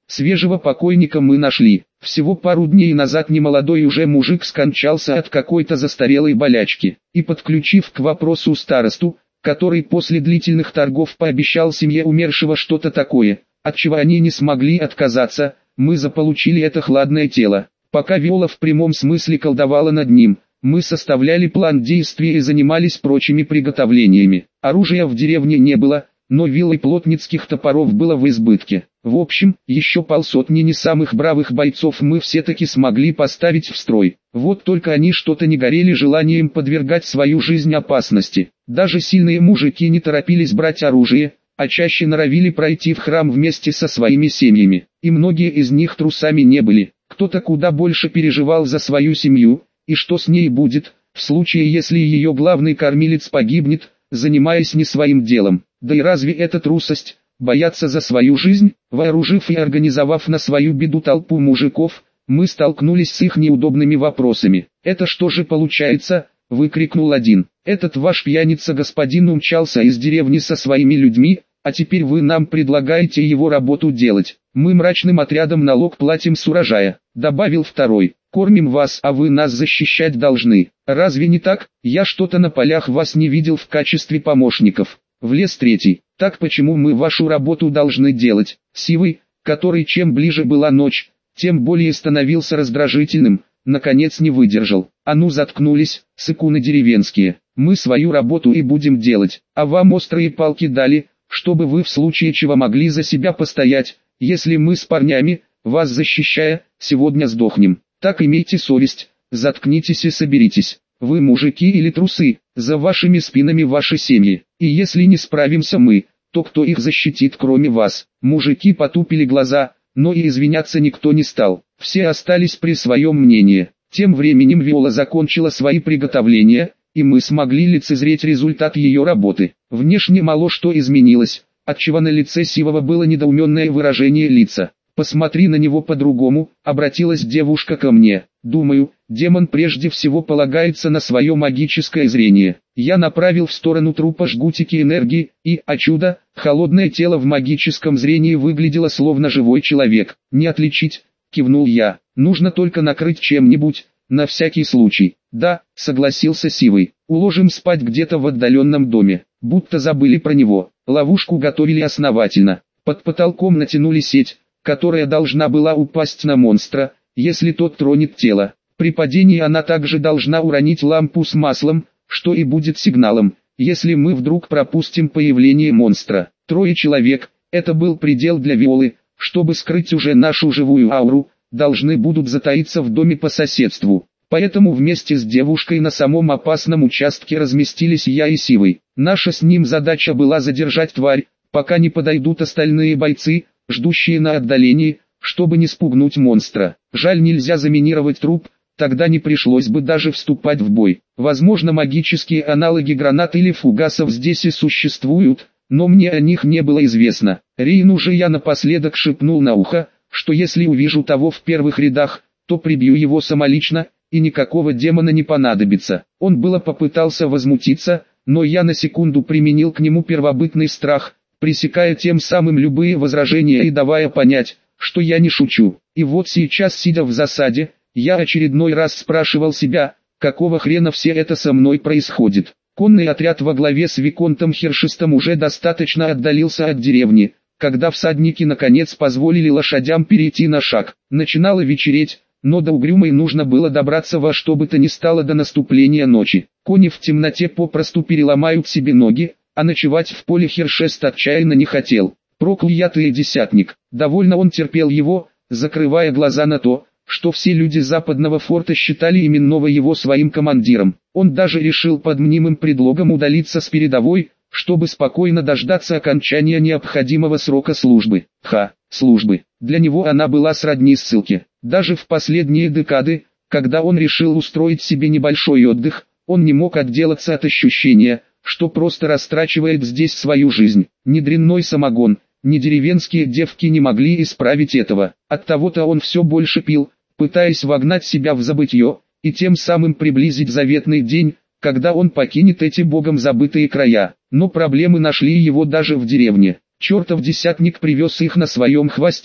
Speaker 1: Свежего покойника мы нашли. Всего пару дней назад немолодой уже мужик скончался от какой-то застарелой болячки. И подключив к вопросу старосту, который после длительных торгов пообещал семье умершего что-то такое, от чего они не смогли отказаться, мы заполучили это хладное тело. Пока Виола в прямом смысле колдовала над ним, мы составляли план действий и занимались прочими приготовлениями. Оружия в деревне не было, но вил и плотницких топоров было в избытке. В общем, еще полсотни не самых бравых бойцов мы все-таки смогли поставить в строй. Вот только они что-то не горели желанием подвергать свою жизнь опасности. Даже сильные мужики не торопились брать оружие, а чаще норовили пройти в храм вместе со своими семьями. И многие из них трусами не были. Кто-то куда больше переживал за свою семью, и что с ней будет, в случае если ее главный кормилец погибнет, занимаясь не своим делом. Да и разве это трусость, бояться за свою жизнь? Вооружив и организовав на свою беду толпу мужиков, мы столкнулись с их неудобными вопросами. «Это что же получается?» — выкрикнул один. «Этот ваш пьяница господин умчался из деревни со своими людьми, а теперь вы нам предлагаете его работу делать. Мы мрачным отрядом налог платим с урожая», — добавил второй. «Кормим вас, а вы нас защищать должны. Разве не так? Я что-то на полях вас не видел в качестве помощников». Влез третий. «Так почему мы вашу работу должны делать?» Сивый, который чем ближе была ночь, тем более становился раздражительным, наконец не выдержал. «А ну заткнулись, сыкуны деревенские. Мы свою работу и будем делать, а вам острые палки дали, чтобы вы в случае чего могли за себя постоять. Если мы с парнями, вас защищая, сегодня сдохнем. Так имейте совесть, заткнитесь и соберитесь. Вы мужики или трусы, за вашими спинами ваши семьи. И если не справимся мы, то кто их защитит кроме вас?» Мужики потупили глаза, но и извиняться никто не стал. Все остались при своем мнении. Тем временем Виола закончила свои приготовления, и мы смогли лицезреть результат ее работы. Внешне мало что изменилось, отчего на лице Сивого было недоуменное выражение лица. «Посмотри на него по-другому», — обратилась девушка ко мне. «Думаю, демон прежде всего полагается на свое магическое зрение». Я направил в сторону трупа жгутики энергии, и, о чудо, холодное тело в магическом зрении выглядело словно живой человек. «Не отличить», — кивнул я. «Нужно только накрыть чем-нибудь, на всякий случай». «Да», — согласился Сивый. «Уложим спать где-то в отдаленном доме». Будто забыли про него. Ловушку готовили основательно. Под потолком натянули сеть, которая должна была упасть на монстра, если тот тронет тело. При падении она также должна уронить лампу с маслом, что и будет сигналом, если мы вдруг пропустим появление монстра. Трое человек, это был предел для Виолы, чтобы скрыть уже нашу живую ауру, должны будут затаиться в доме по соседству. Поэтому вместе с девушкой на самом опасном участке разместились я и Сивый. Наша с ним задача была задержать тварь, пока не подойдут остальные бойцы, ждущие на отдалении, чтобы не спугнуть монстра. Жаль, нельзя заминировать труп, тогда не пришлось бы даже вступать в бой. Возможно, магические аналоги гранат или фугасов здесь и существуют, но мне о них не было известно. Рейну же я напоследок шепнул на ухо, что если увижу того в первых рядах, то прибью его самолично, и никакого демона не понадобится. Он было попытался возмутиться, но я на секунду применил к нему первобытный страх, пресекая тем самым любые возражения и давая понять, что я не шучу. И вот сейчас, сидя в засаде, я очередной раз спрашивал себя, какого хрена все это со мной происходит. Конный отряд во главе с Виконтом Хершистом уже достаточно отдалился от деревни, когда всадники наконец позволили лошадям перейти на шаг. Начинало вечереть, но до Угрюмой нужно было добраться во что бы то ни стало до наступления ночи. Кони в темноте попросту переломают себе ноги, а ночевать в поле Хершест отчаянно не хотел. Проклятый десятник. Довольно он терпел его, закрывая глаза на то, что все люди западного форта считали именного его своим командиром. Он даже решил под мнимым предлогом удалиться с передовой, чтобы спокойно дождаться окончания необходимого срока службы. Ха, службы. Для него она была сродни ссылке. Даже в последние декады, когда он решил устроить себе небольшой отдых, он не мог отделаться от ощущения, что просто растрачивает здесь свою жизнь. Ни дрянной самогон, ни деревенские девки не могли исправить этого. Оттого-то он все больше пил, пытаясь вогнать себя в забытье, и тем самым приблизить заветный день, когда он покинет эти богом забытые края. Но проблемы нашли его даже в деревне. Чертов десятник привез их на своем хвосте.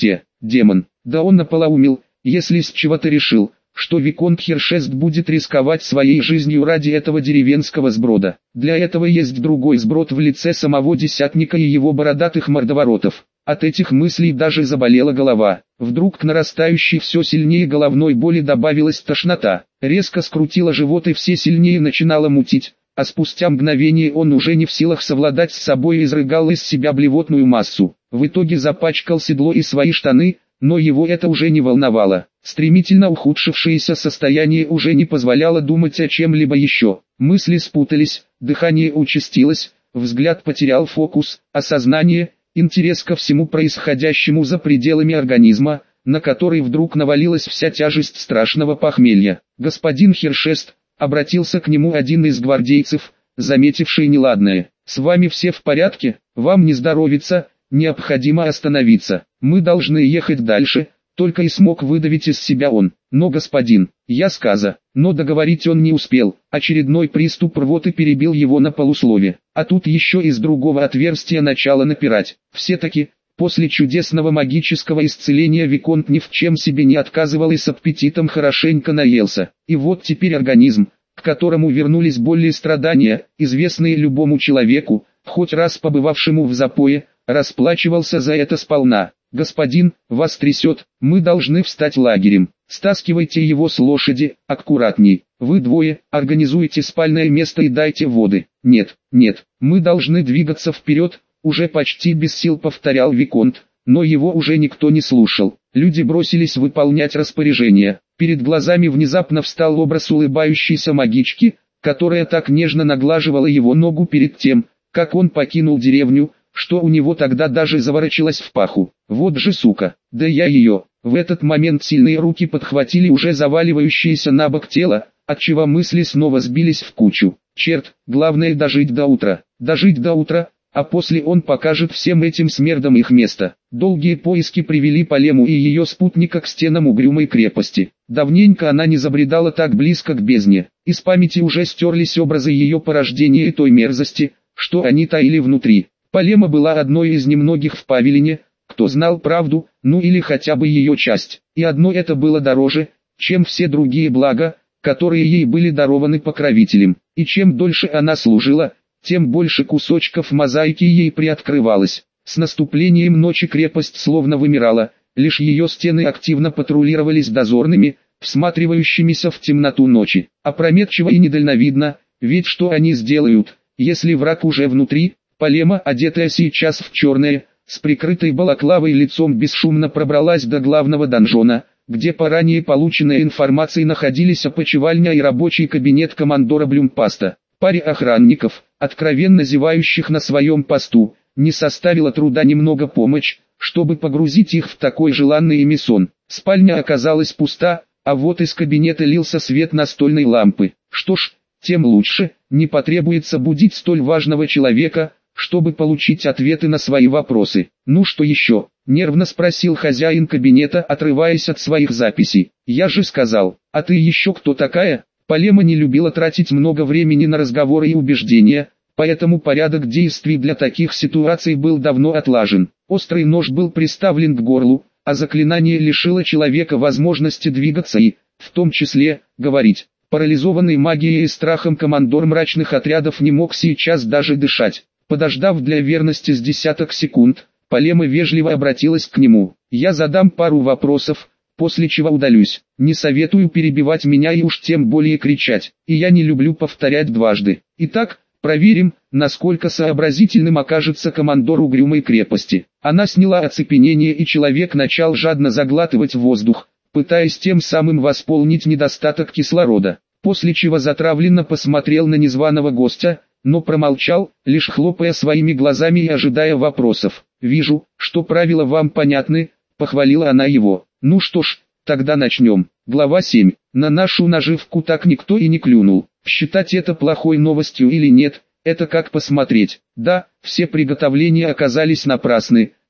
Speaker 1: демон, да он наполоумил, если с чего-то решил, что виконт Хершест будет рисковать своей жизнью ради этого деревенского сброда. Для этого есть другой сброд в лице самого десятника и его бородатых мордоворотов. От этих мыслей даже заболела голова. Вдруг к нарастающей все сильнее головной боли добавилась тошнота. Резко скрутила живот и все сильнее начинало мутить, а спустя мгновение он уже не в силах совладать с собой и изрыгал из себя блевотную массу. В итоге запачкал седло и свои штаны, но его это уже не волновало. Стремительно ухудшившееся состояние уже не позволяло думать о чем-либо еще. Мысли спутались, дыхание участилось, взгляд потерял фокус, а сознание – интерес ко всему происходящему за пределами организма, на который вдруг навалилась вся тяжесть страшного похмелья. «Господин Хершест», — обратился к нему один из гвардейцев, заметивший неладное, — «с вами все в порядке? Вам не здоровится, необходимо остановиться. Мы должны ехать дальше», — только и смог выдавить из себя он. «Но, господин, я сказа», но договорить он не успел, очередной приступ рвоты перебил его на полуслове, а тут еще из другого отверстия начало напирать. Все-таки, после чудесного магического исцеления виконт ни в чем себе не отказывал и с аппетитом хорошенько наелся. И вот теперь организм, к которому вернулись боли и страдания, известные любому человеку, хоть раз побывавшему в запое, расплачивался за это сполна. «Господин, вас трясет, мы должны встать лагерем. Стаскивайте его с лошади, аккуратней. Вы двое, организуйте спальное место и дайте воды». «Нет, нет, мы должны двигаться вперед», уже почти без сил повторял виконт, но его уже никто не слушал. Люди бросились выполнять распоряжения. Перед глазами внезапно встал образ улыбающейся магички, которая так нежно наглаживала его ногу перед тем, как он покинул деревню, что у него тогда даже заворочилось в паху. Вот же сука, да я ее. В этот момент сильные руки подхватили уже заваливающееся на бок тело, отчего мысли снова сбились в кучу. Черт, главное дожить до утра, дожить до утра, а после он покажет всем этим смердам их место. Долгие поиски привели Полему и ее спутника к стенам угрюмой крепости. Давненько она не забредала так близко к бездне. Из памяти уже стерлись образы ее порождения и той мерзости, что они таили внутри. Полема была одной из немногих в Павелине, кто знал правду, ну или хотя бы ее часть. И одно это было дороже, чем все другие блага, которые ей были дарованы покровителем. И чем дольше она служила, тем больше кусочков мозаики ей приоткрывалось. С наступлением ночи крепость словно вымирала, лишь ее стены активно патрулировались дозорными, всматривающимися в темноту ночи. Опрометчиво и недальновидно, ведь что они сделают, если враг уже внутри? Полема, одетая сейчас в черное, с прикрытой балаклавой лицом бесшумно пробралась до главного донжона, где по ранее полученной информации находились опочивальня и рабочий кабинет командора Блюмпаста. Паре охранников, откровенно зевающих на своем посту, не составило труда немного помочь, чтобы погрузить их в такой желанный ими сон. Спальня оказалась пуста, а вот из кабинета лился свет настольной лампы. Что ж, тем лучше, не потребуется будить столь важного человека, чтобы получить ответы на свои вопросы. «Ну что еще?» – нервно спросил хозяин кабинета, отрываясь от своих записей. «Я же сказал, а ты еще кто такая?» Полема не любила тратить много времени на разговоры и убеждения, поэтому порядок действий для таких ситуаций был давно отлажен. Острый нож был приставлен к горлу, а заклинание лишило человека возможности двигаться и, в том числе, говорить. Парализованный магией и страхом командор мрачных отрядов не мог сейчас даже дышать. Подождав для верности с десяток секунд, Полема вежливо обратилась к нему. «Я задам пару вопросов, после чего удалюсь. Не советую перебивать меня и уж тем более кричать, и я не люблю повторять дважды. Итак, проверим, насколько сообразительным окажется командор угрюмой крепости». Она сняла оцепенение, и человек начал жадно заглатывать воздух, пытаясь тем самым восполнить недостаток кислорода, после чего затравленно посмотрел на незваного гостя, но промолчал, лишь хлопая своими глазами и ожидая вопросов. «Вижу, что правила вам понятны», — похвалила она его. «Ну что ж, тогда начнем». Глава семь. На нашу наживку так никто и не клюнул. Считать это плохой новостью или нет, это как посмотреть. Да, все приготовления оказались напрасны,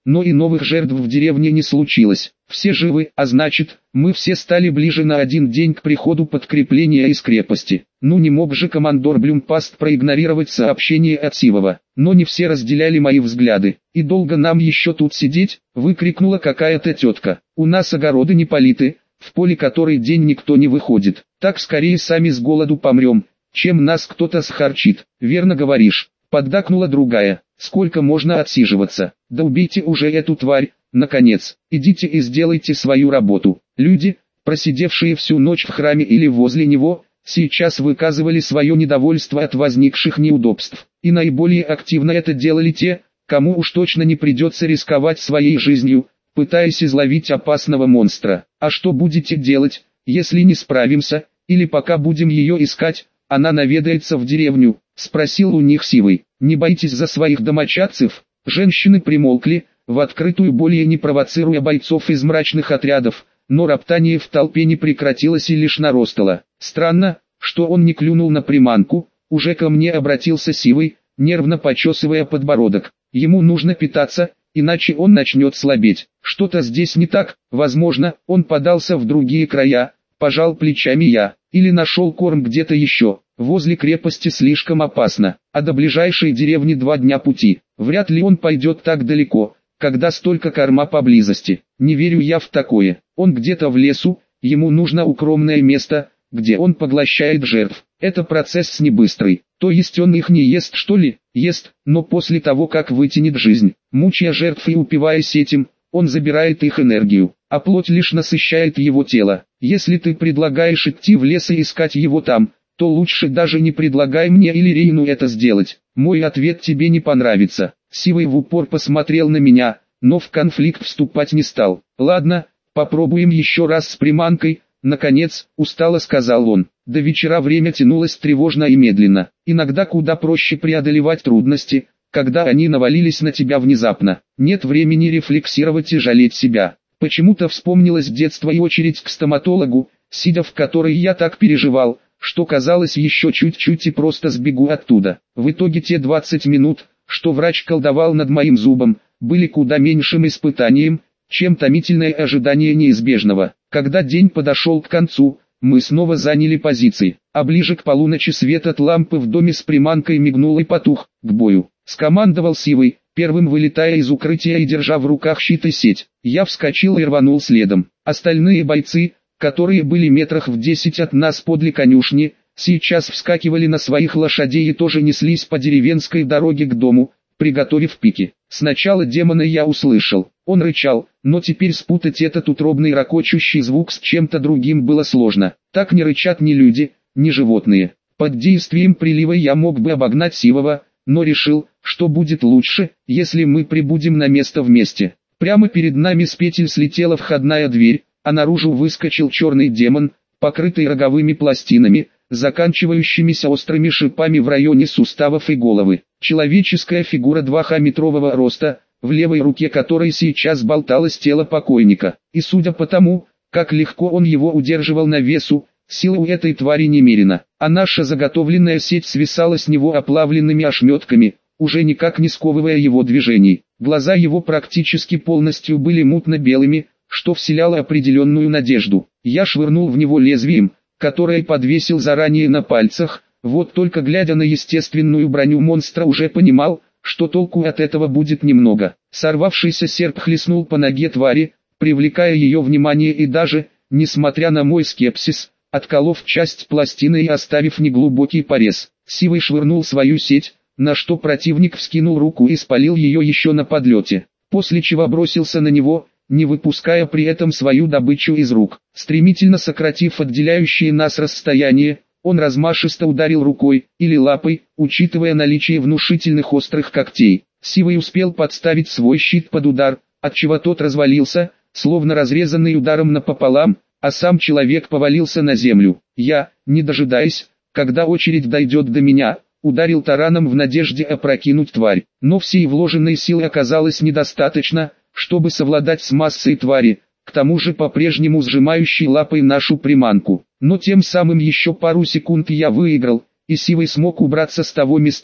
Speaker 1: но и новых жертв в деревне не случилось. Все живы, а значит, мы все стали ближе на один день к приходу подкрепления из крепости. Ну не мог же командор Блюмпаст проигнорировать сообщение от Сивова. Но не все разделяли мои взгляды. «И долго нам еще тут сидеть?» — выкрикнула какая-то тетка. «У нас огороды не политы, в поле который день никто не выходит. Так скорее сами с голоду помрем, чем нас кто-то схарчит». «Верно говоришь», — поддакнула другая. «Сколько можно отсиживаться? Да убейте уже эту тварь, наконец. Идите и сделайте свою работу». Люди, просидевшие всю ночь в храме или возле него, сейчас выказывали свое недовольство от возникших неудобств. И наиболее активно это делали те, кому уж точно не придется рисковать своей жизнью, пытаясь изловить опасного монстра. «А что будете делать, если не справимся, или пока будем ее искать, она наведается в деревню?» — спросил у них Сивый. «Не бойтесь за своих домочадцев». Женщины примолкли, в открытую более не провоцируя бойцов из мрачных отрядов, но роптание в толпе не прекратилось и лишь нарастало. «Странно, что он не клюнул на приманку», — уже ко мне обратился Сивый, нервно почесывая подбородок. «Ему нужно питаться, иначе он начнет слабеть. Что-то здесь не так, возможно, он подался в другие края», — пожал плечами я, «или нашел корм где-то еще. Возле крепости слишком опасно, а до ближайшей деревни два дня пути. Вряд ли он пойдет так далеко, когда столько корма поблизости. Не верю я в такое. Он где-то в лесу, ему нужно укромное место, где он поглощает жертв. Это процесс не быстрый. То есть он их не ест, что ли? Ест, но после того как вытянет жизнь, мучая жертв и упиваясь этим, он забирает их энергию, а плоть лишь насыщает его тело. Если ты предлагаешь идти в лес и искать его там, то лучше даже не предлагай мне или Рейну это сделать. Мой ответ тебе не понравится». Сивый в упор посмотрел на меня, но в конфликт вступать не стал. «Ладно, попробуем еще раз с приманкой», — наконец, устало сказал он. До вечера время тянулось тревожно и медленно. Иногда куда проще преодолевать трудности, когда они навалились на тебя внезапно. Нет времени рефлексировать и жалеть себя. Почему-то вспомнилось детство и очередь к стоматологу, сидя в которой я так переживал, что казалось еще чуть-чуть и просто сбегу оттуда. В итоге те двадцать минут, что врач колдовал над моим зубом, были куда меньшим испытанием, чем томительное ожидание неизбежного. Когда день подошел к концу, мы снова заняли позиции, а ближе к полуночи свет от лампы в доме с приманкой мигнул и потух. «К бою!» — скомандовал Сивый, первым вылетая из укрытия и держа в руках щит и сеть. Я вскочил и рванул следом. Остальные бойцы, которые были метрах в десять от нас подле конюшни, сейчас вскакивали на своих лошадей и тоже неслись по деревенской дороге к дому, приготовив пики. Сначала демона я услышал, он рычал, но теперь спутать этот утробный ракочущий звук с чем-то другим было сложно. Так не рычат ни люди, ни животные. Под действием прилива я мог бы обогнать Сивова, но решил, что будет лучше, если мы прибудем на место вместе. Прямо перед нами с петель слетела входная дверь, а наружу выскочил черный демон, покрытый роговыми пластинами, заканчивающимися острыми шипами в районе суставов и головы. Человеческая фигура двухметрового роста, в левой руке которой сейчас болталось тело покойника. И судя по тому, как легко он его удерживал на весу, силы у этой твари немерено, а наша заготовленная сеть свисала с него оплавленными ошметками, уже никак не сковывая его движений. Глаза его практически полностью были мутно-белыми, что вселяло определенную надежду. Я швырнул в него лезвием, которое подвесил заранее на пальцах, вот только глядя на естественную броню монстра уже понимал, что толку от этого будет немного. Сорвавшийся серп хлестнул по ноге твари, привлекая ее внимание и даже, несмотря на мой скепсис, отколов часть пластины и оставив неглубокий порез. Сивый швырнул свою сеть, на что противник вскинул руку и спалил ее еще на подлете, после чего бросился на него, не выпуская при этом свою добычу из рук. Стремительно сократив отделяющее нас расстояние, он размашисто ударил рукой, или лапой, учитывая наличие внушительных острых когтей. Сивый успел подставить свой щит под удар, отчего тот развалился, словно разрезанный ударом напополам, а сам человек повалился на землю. Я, не дожидаясь, когда очередь дойдет до меня, ударил тараном в надежде опрокинуть тварь. Но всей вложенной силы оказалось недостаточно, чтобы совладать с массой твари, к тому же по-прежнему сжимающей лапой нашу приманку. Но тем самым еще пару секунд я выиграл, и Сивый смог убраться с того места,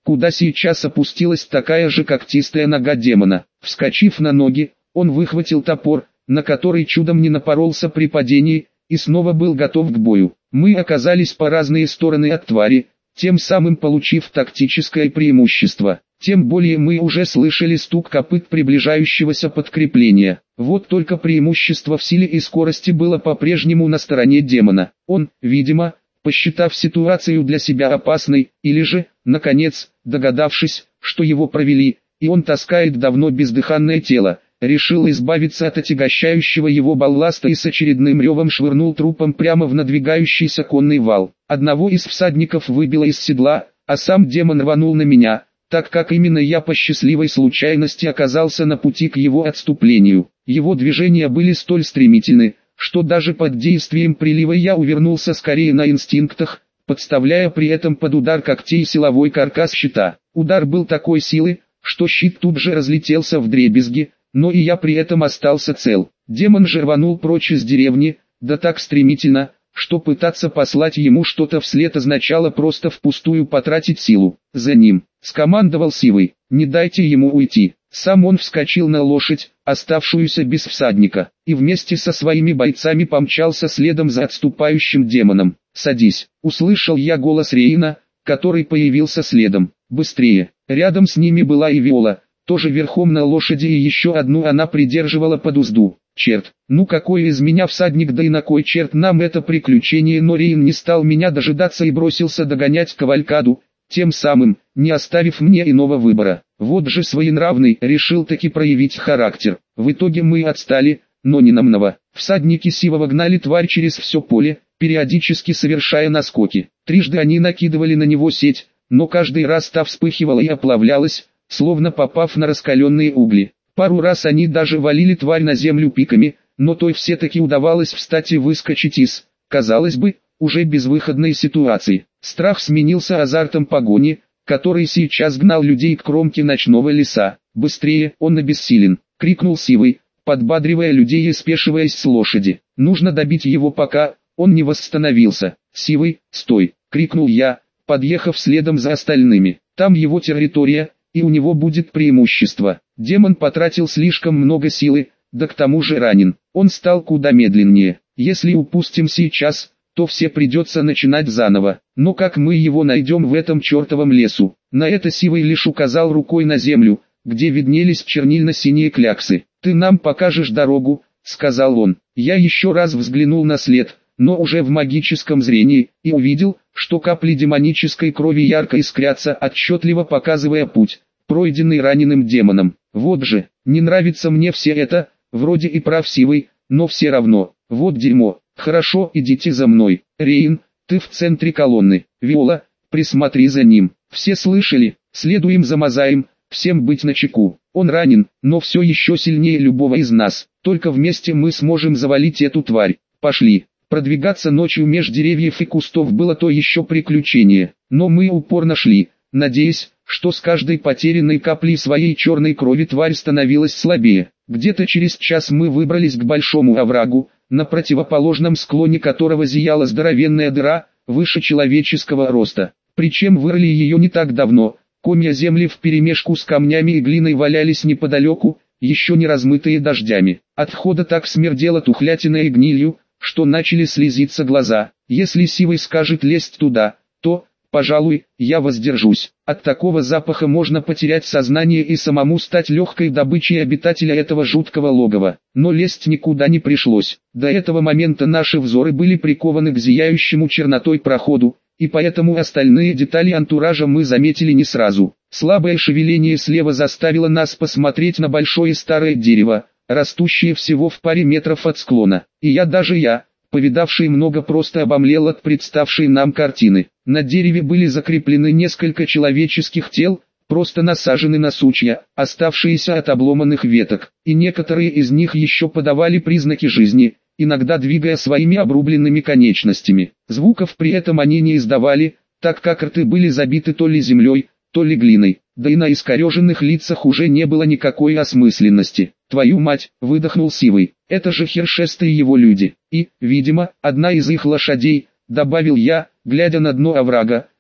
Speaker 1: куда сейчас опустилась такая же когтистая нога демона. Вскочив на ноги, он выхватил топор, на который чудом не напоролся при падении, и снова был готов к бою. Мы оказались по разные стороны от твари, тем самым получив тактическое преимущество. Тем более мы уже слышали стук копыт приближающегося подкрепления. Вот только преимущество в силе и скорости было по-прежнему на стороне демона. Он, видимо, посчитав ситуацию для себя опасной, или же, наконец, догадавшись, что его провели, и он таскает давно бездыханное тело, решил избавиться от отягощающего его балласта и с очередным ревом швырнул трупом прямо в надвигающийся конный вал. Одного из всадников выбило из седла, а сам демон рванул на меня, так как именно я по счастливой случайности оказался на пути к его отступлению. Его движения были столь стремительны, что даже под действием прилива я увернулся скорее на инстинктах, подставляя при этом под удар когтей силовой каркас щита. Удар был такой силы, что щит тут же разлетелся вдребезги, но и я при этом остался цел. Демон же рванул прочь из деревни, да так стремительно, что пытаться послать ему что-то вслед означало просто впустую потратить силу. За ним скомандовал Сивый: «Не дайте ему уйти». Сам он вскочил на лошадь, оставшуюся без всадника, и вместе со своими бойцами помчался следом за отступающим демоном. «Садись», — услышал я голос Рейна, который появился следом. «Быстрее». Рядом с ними была и Виола, тоже верхом на лошади, и еще одну она придерживала под узду. Черт, ну какой из меня всадник, да и на кой черт нам это приключение, но Рейн не стал меня дожидаться и бросился догонять кавалькаду, тем самым, не оставив мне иного выбора. Вот же своенравный, решил таки проявить характер. В итоге мы отстали, но не намного. Всадники Сивого гнали тварь через все поле, периодически совершая наскоки. Трижды они накидывали на него сеть, но каждый раз та вспыхивала и оплавлялась, словно попав на раскаленные угли. Пару раз они даже валили тварь на землю пиками, но той все-таки удавалось встать и выскочить из, казалось бы, уже безвыходной ситуации. Страх сменился азартом погони, который сейчас гнал людей к кромке ночного леса. «Быстрее, он обессилен!» — крикнул Сивый, подбадривая людей и спешиваясь с лошади. «Нужно добить его, пока он не восстановился». «Сивый, стой!» — крикнул я, подъехав следом за остальными. «Там его территория, и у него будет преимущество». Демон потратил слишком много силы, да к тому же ранен. Он стал куда медленнее. Если упустим сейчас, то все придется начинать заново. Но как мы его найдем в этом чертовом лесу? На это Сивый лишь указал рукой на землю, где виднелись чернильно-синие кляксы. «Ты нам покажешь дорогу», — сказал он. Я еще раз взглянул на след, но уже в магическом зрении, и увидел, что капли демонической крови ярко искрятся, отчетливо показывая путь, пройденный раненым демоном. Вот же, не нравится мне все это, вроде и прав Сивый, но все равно, вот дерьмо. Хорошо, идите за мной. Рейн, ты в центре колонны. Виола, присмотри за ним. Все слышали? Следуем за Мазаем, всем быть начеку. Он ранен, но все еще сильнее любого из нас. Только вместе мы сможем завалить эту тварь. Пошли. Продвигаться ночью меж деревьев и кустов было то еще приключение. Но мы упорно шли, надеясь, что с каждой потерянной каплей своей черной крови тварь становилась слабее. Где-то через час мы выбрались к большому оврагу, на противоположном склоне которого зияла здоровенная дыра, выше человеческого роста. Причем вырыли ее не так давно, комья земли вперемешку с камнями и глиной валялись неподалеку, еще не размытые дождями. От входа так смердело тухлятиной и гнилью, что начали слезиться глаза. Если Сивый скажет лезть туда, то, пожалуй, я воздержусь. От такого запаха можно потерять сознание и самому стать легкой добычей обитателя этого жуткого логова. Но лезть никуда не пришлось. До этого момента наши взоры были прикованы к зияющему чернотой проходу, и поэтому остальные детали антуража мы заметили не сразу. Слабое шевеление слева заставило нас посмотреть на большое старое дерево, растущее всего в паре метров от склона. И я даже я, повидавший много, просто обомлел от представшей нам картины. На дереве были закреплены несколько человеческих тел, просто насажены на сучья, оставшиеся от обломанных веток, и некоторые из них еще подавали признаки жизни, иногда двигая своими обрубленными конечностями. Звуков при этом они не издавали, так как рты были забиты то ли землей, то ли глиной, да и на искореженных лицах уже не было никакой осмысленности. «Твою мать!» — выдохнул Сивый. «Это же Хершесты и его люди. И, видимо, одна из их лошадей», — добавил я, глядя на дно оврага,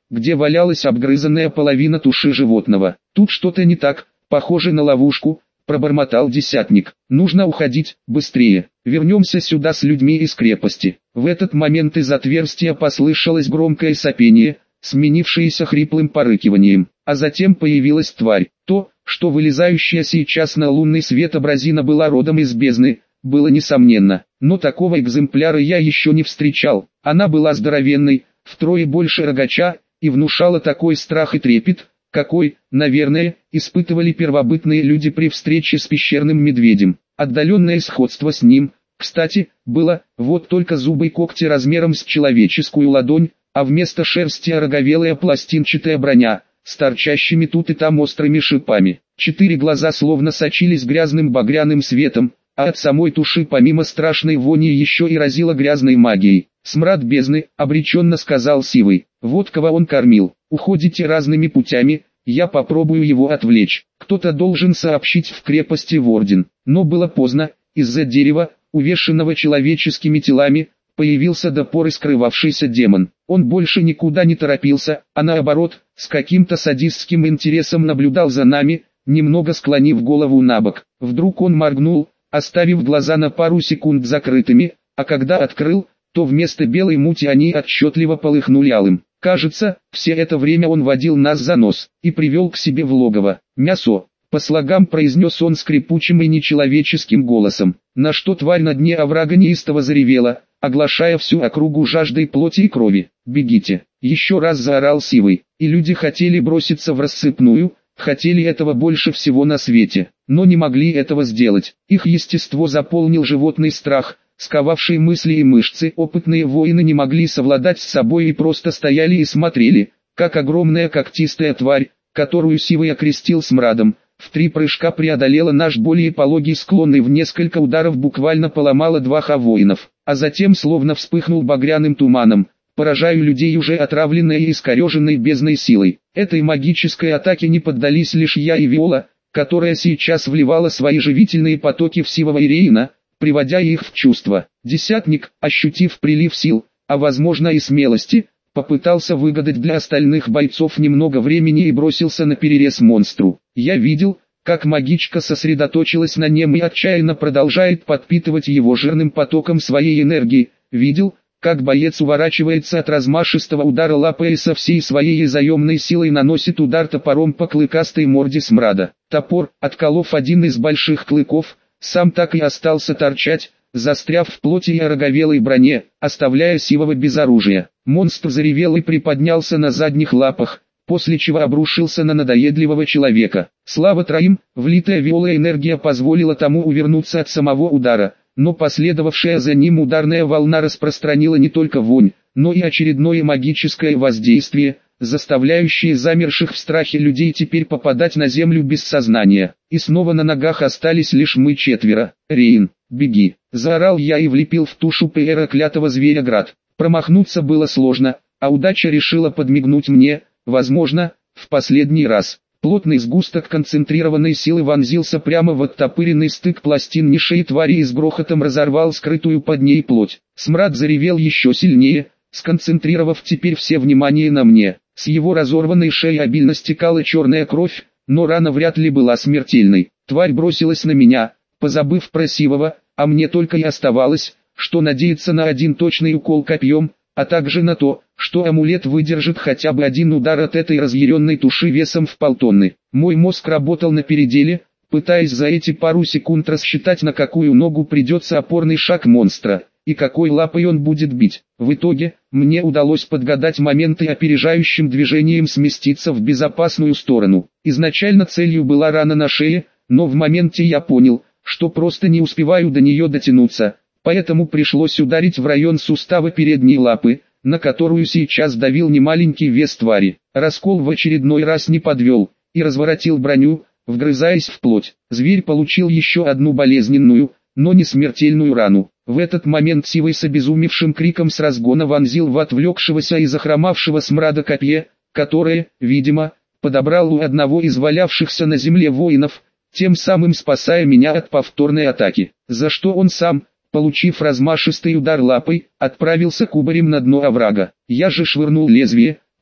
Speaker 1: где валялась обгрызанная половина туши животного. Тут что-то не так, похоже на ловушку, пробормотал десятник. Нужно уходить, быстрее. Вернемся сюда с людьми из крепости. В этот момент из отверстия послышалось громкое сопение, сменившееся хриплым порыкиванием. А затем появилась тварь. То, что вылезающая сейчас на лунный свет абразина была родом из бездны, было несомненно. Но такого экземпляра я еще не встречал. Она была здоровенной, втрое больше рогача, и внушала такой страх и трепет, какой, наверное, испытывали первобытные люди при встрече с пещерным медведем. Отдаленное сходство с ним, кстати, было, вот только зубы и когти размером с человеческую ладонь, а вместо шерсти ороговелая пластинчатая броня, с торчащими тут и там острыми шипами. Четыре глаза словно сочились грязным багряным светом, а от самой туши помимо страшной вони еще и разило грязной магией. «Смрад бездны», — обреченно сказал Сивый. «Вот кого он кормил. Уходите разными путями, я попробую его отвлечь. Кто-то должен сообщить в крепости в орден». Но было поздно, из-за дерева, увешанного человеческими телами, появился до поры скрывавшийся демон. Он больше никуда не торопился, а наоборот, с каким-то садистским интересом наблюдал за нами, немного склонив голову набок. Вдруг он моргнул, оставив глаза на пару секунд закрытыми, а когда открыл, то вместо белой мути они отчетливо полыхнули алым. Кажется, все это время он водил нас за нос и привел к себе в логово. «Мясо», — по слогам произнес он скрипучим и нечеловеческим голосом, на что тварь на дне оврага неистово заревела, оглашая всю округу жаждой плоти и крови. «Бегите!» — еще раз заорал Сивый, и люди хотели броситься в рассыпную, хотели этого больше всего на свете, но не могли этого сделать. Их естество заполнил животный страх, сковавший мысли и мышцы. Опытные воины не могли совладать с собой и просто стояли и смотрели, как огромная когтистая тварь, которую Сивый окрестил смрадом, в три прыжка преодолела наш более пологий склон и в несколько ударов буквально поломала двух воинов, а затем словно вспыхнул багряным туманом, поражая людей уже отравленной и искореженной бездной силой. Этой магической атаке не поддались лишь я и Виола, которая сейчас вливала свои живительные потоки в Сивого и Рейна, приводя их в чувство. Десятник, ощутив прилив сил, а возможно и смелости, попытался выгадать для остальных бойцов немного времени и бросился на перерез монстру. Я видел, как магичка сосредоточилась на нем и отчаянно продолжает подпитывать его жирным потоком своей энергии, видел, как боец уворачивается от размашистого удара лапой и со всей своей заемной силой наносит удар топором по клыкастой морде смрада. Топор, отколов один из больших клыков, сам так и остался торчать, застряв в плоти и ороговелой броне, оставляя Сивого без оружия. Монстр заревел и приподнялся на задних лапах, после чего обрушился на надоедливого человека. Слава троим, влитая Виолой энергия позволила тому увернуться от самого удара, но последовавшая за ним ударная волна распространила не только вонь, но и очередное магическое воздействие, заставляющее замерших в страхе людей теперь попадать на землю без сознания. И снова на ногах остались лишь мы четверо. «Рейн, беги!» — заорал я и влепил в тушу Пэра клятого зверя град. Промахнуться было сложно, а удача решила подмигнуть мне, возможно, в последний раз. Плотный сгусток концентрированной силы вонзился прямо в оттопыренный стык пластин нишей твари и с грохотом разорвал скрытую под ней плоть. Смрад заревел еще сильнее, сконцентрировав теперь все внимание на мне. С его разорванной шеи обильно стекала черная кровь, но рана вряд ли была смертельной. Тварь бросилась на меня, позабыв про Сивого, а мне только и оставалось, что надеяться на один точный укол копьем, а также на то, что амулет выдержит хотя бы один удар от этой разъяренной туши весом в полтонны. Мой мозг работал на переделе, пытаясь за эти пару секунд рассчитать, на какую ногу придется опорный шаг монстра, и какой лапой он будет бить. В итоге, мне удалось подгадать момент и опережающим движением сместиться в безопасную сторону. Изначально целью была рана на шее, но в моменте я понял, что просто не успеваю до нее дотянуться, поэтому пришлось ударить в район сустава передней лапы, на которую сейчас давил немаленький вес твари. Раскол в очередной раз не подвел, и разворотил броню, вгрызаясь в плоть. Зверь получил еще одну болезненную, но не смертельную рану. В этот момент Сивый с обезумевшим криком с разгона вонзил в отвлекшегося и захромавшего смрада копье, которое, видимо, подобрал у одного из валявшихся на земле воинов, тем самым спасая меня от повторной атаки, за что он сам, получив размашистый удар лапой, отправился кубарем на дно оврага. Я же швырнул лезвие,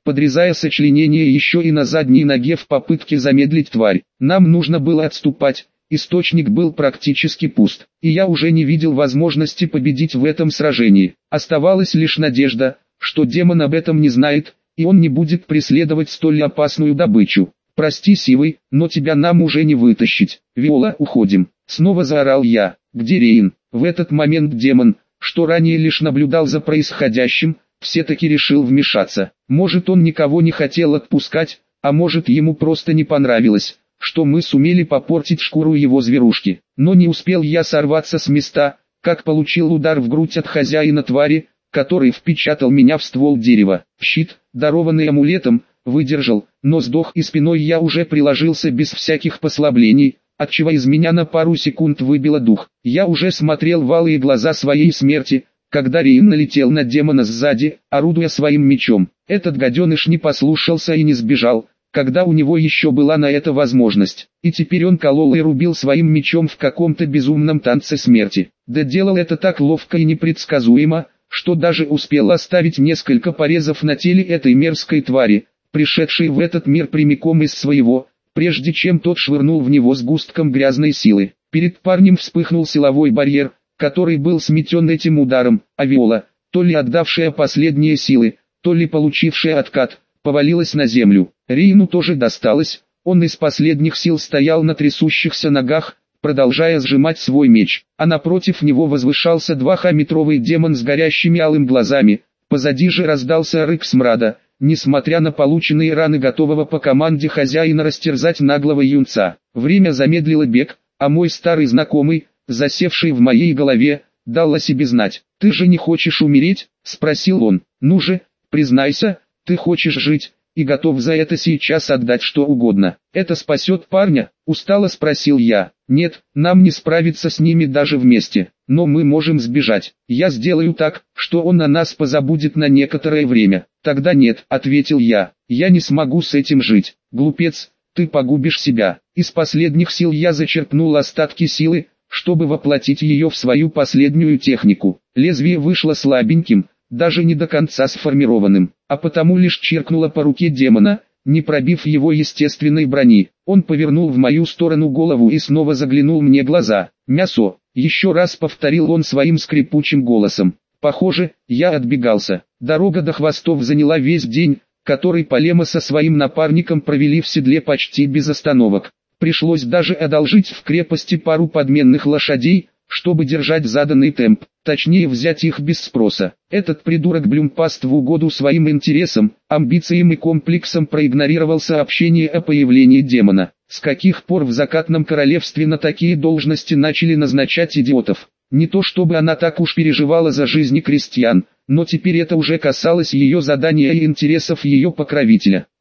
Speaker 1: подрезая сочленение еще и на задней ноге в попытке замедлить тварь. Нам нужно было отступать, источник был практически пуст, и я уже не видел возможности победить в этом сражении. Оставалась лишь надежда, что демон об этом не знает, и он не будет преследовать столь опасную добычу. «Прости, Сивый, но тебя нам уже не вытащить. Виола, уходим!» Снова заорал я. «Где Рейн?» В этот момент демон, что ранее лишь наблюдал за происходящим, все-таки решил вмешаться. Может, он никого не хотел отпускать, а может, ему просто не понравилось, что мы сумели попортить шкуру его зверушки. Но не успел я сорваться с места, как получил удар в грудь от хозяина твари, который впечатал меня в ствол дерева. Щит, дарованный амулетом, выдержал, но сдох, и спиной я уже приложился без всяких послаблений, отчего из меня на пару секунд выбило дух. Я уже смотрел в алые глаза своей смерти, когда Рейн налетел на демона сзади, орудуя своим мечом. Этот гаденыш не послушался и не сбежал, когда у него еще была на это возможность, и теперь он колол и рубил своим мечом в каком-то безумном танце смерти. Да делал это так ловко и непредсказуемо, что даже успел оставить несколько порезов на теле этой мерзкой твари, пришедшей в этот мир прямиком из своего, прежде чем тот швырнул в него сгустком грязной силы. Перед парнем вспыхнул силовой барьер, который был сметен этим ударом, а Виола, то ли отдавшая последние силы, то ли получившая откат, повалилась на землю. Рейну тоже досталось, он из последних сил стоял на трясущихся ногах, продолжая сжимать свой меч, а напротив него возвышался двухметровый демон с горящими алым глазами. Позади же раздался рык смрада, несмотря на полученные раны готового по команде хозяина растерзать наглого юнца. Время замедлило бег, а мой старый знакомый, засевший в моей голове, дал о себе знать. «Ты же не хочешь умереть?» – спросил он. «Ну же, признайся, ты хочешь жить, и готов за это сейчас отдать что угодно. Это спасет парня?» – устало спросил я. «Нет, нам не справиться с ними даже вместе, но мы можем сбежать. Я сделаю так, что он о нас позабудет на некоторое время». «Тогда нет», – ответил я, – «я не смогу с этим жить. Глупец, ты погубишь себя». Из последних сил я зачерпнул остатки силы, чтобы воплотить ее в свою последнюю технику. Лезвие вышло слабеньким, даже не до конца сформированным, а потому лишь чиркнуло по руке демона, не пробив его естественной брони. Он повернул в мою сторону голову и снова заглянул мне в глаза. «Мясо!» — еще раз повторил он своим скрипучим голосом. Похоже, я отбегался. Дорога до Хвостов заняла весь день, который Полема со своим напарником провели в седле почти без остановок. Пришлось даже одолжить в крепости пару подменных лошадей, чтобы держать заданный темп, точнее взять их без спроса. Этот придурок Блюмпаст в угоду своим интересам, амбициям и комплексам проигнорировал сообщение о появлении демона. С каких пор в Закатном Королевстве на такие должности начали назначать идиотов? Не то чтобы она так уж переживала за жизни крестьян, но теперь это уже касалось ее задания и интересов ее покровителя.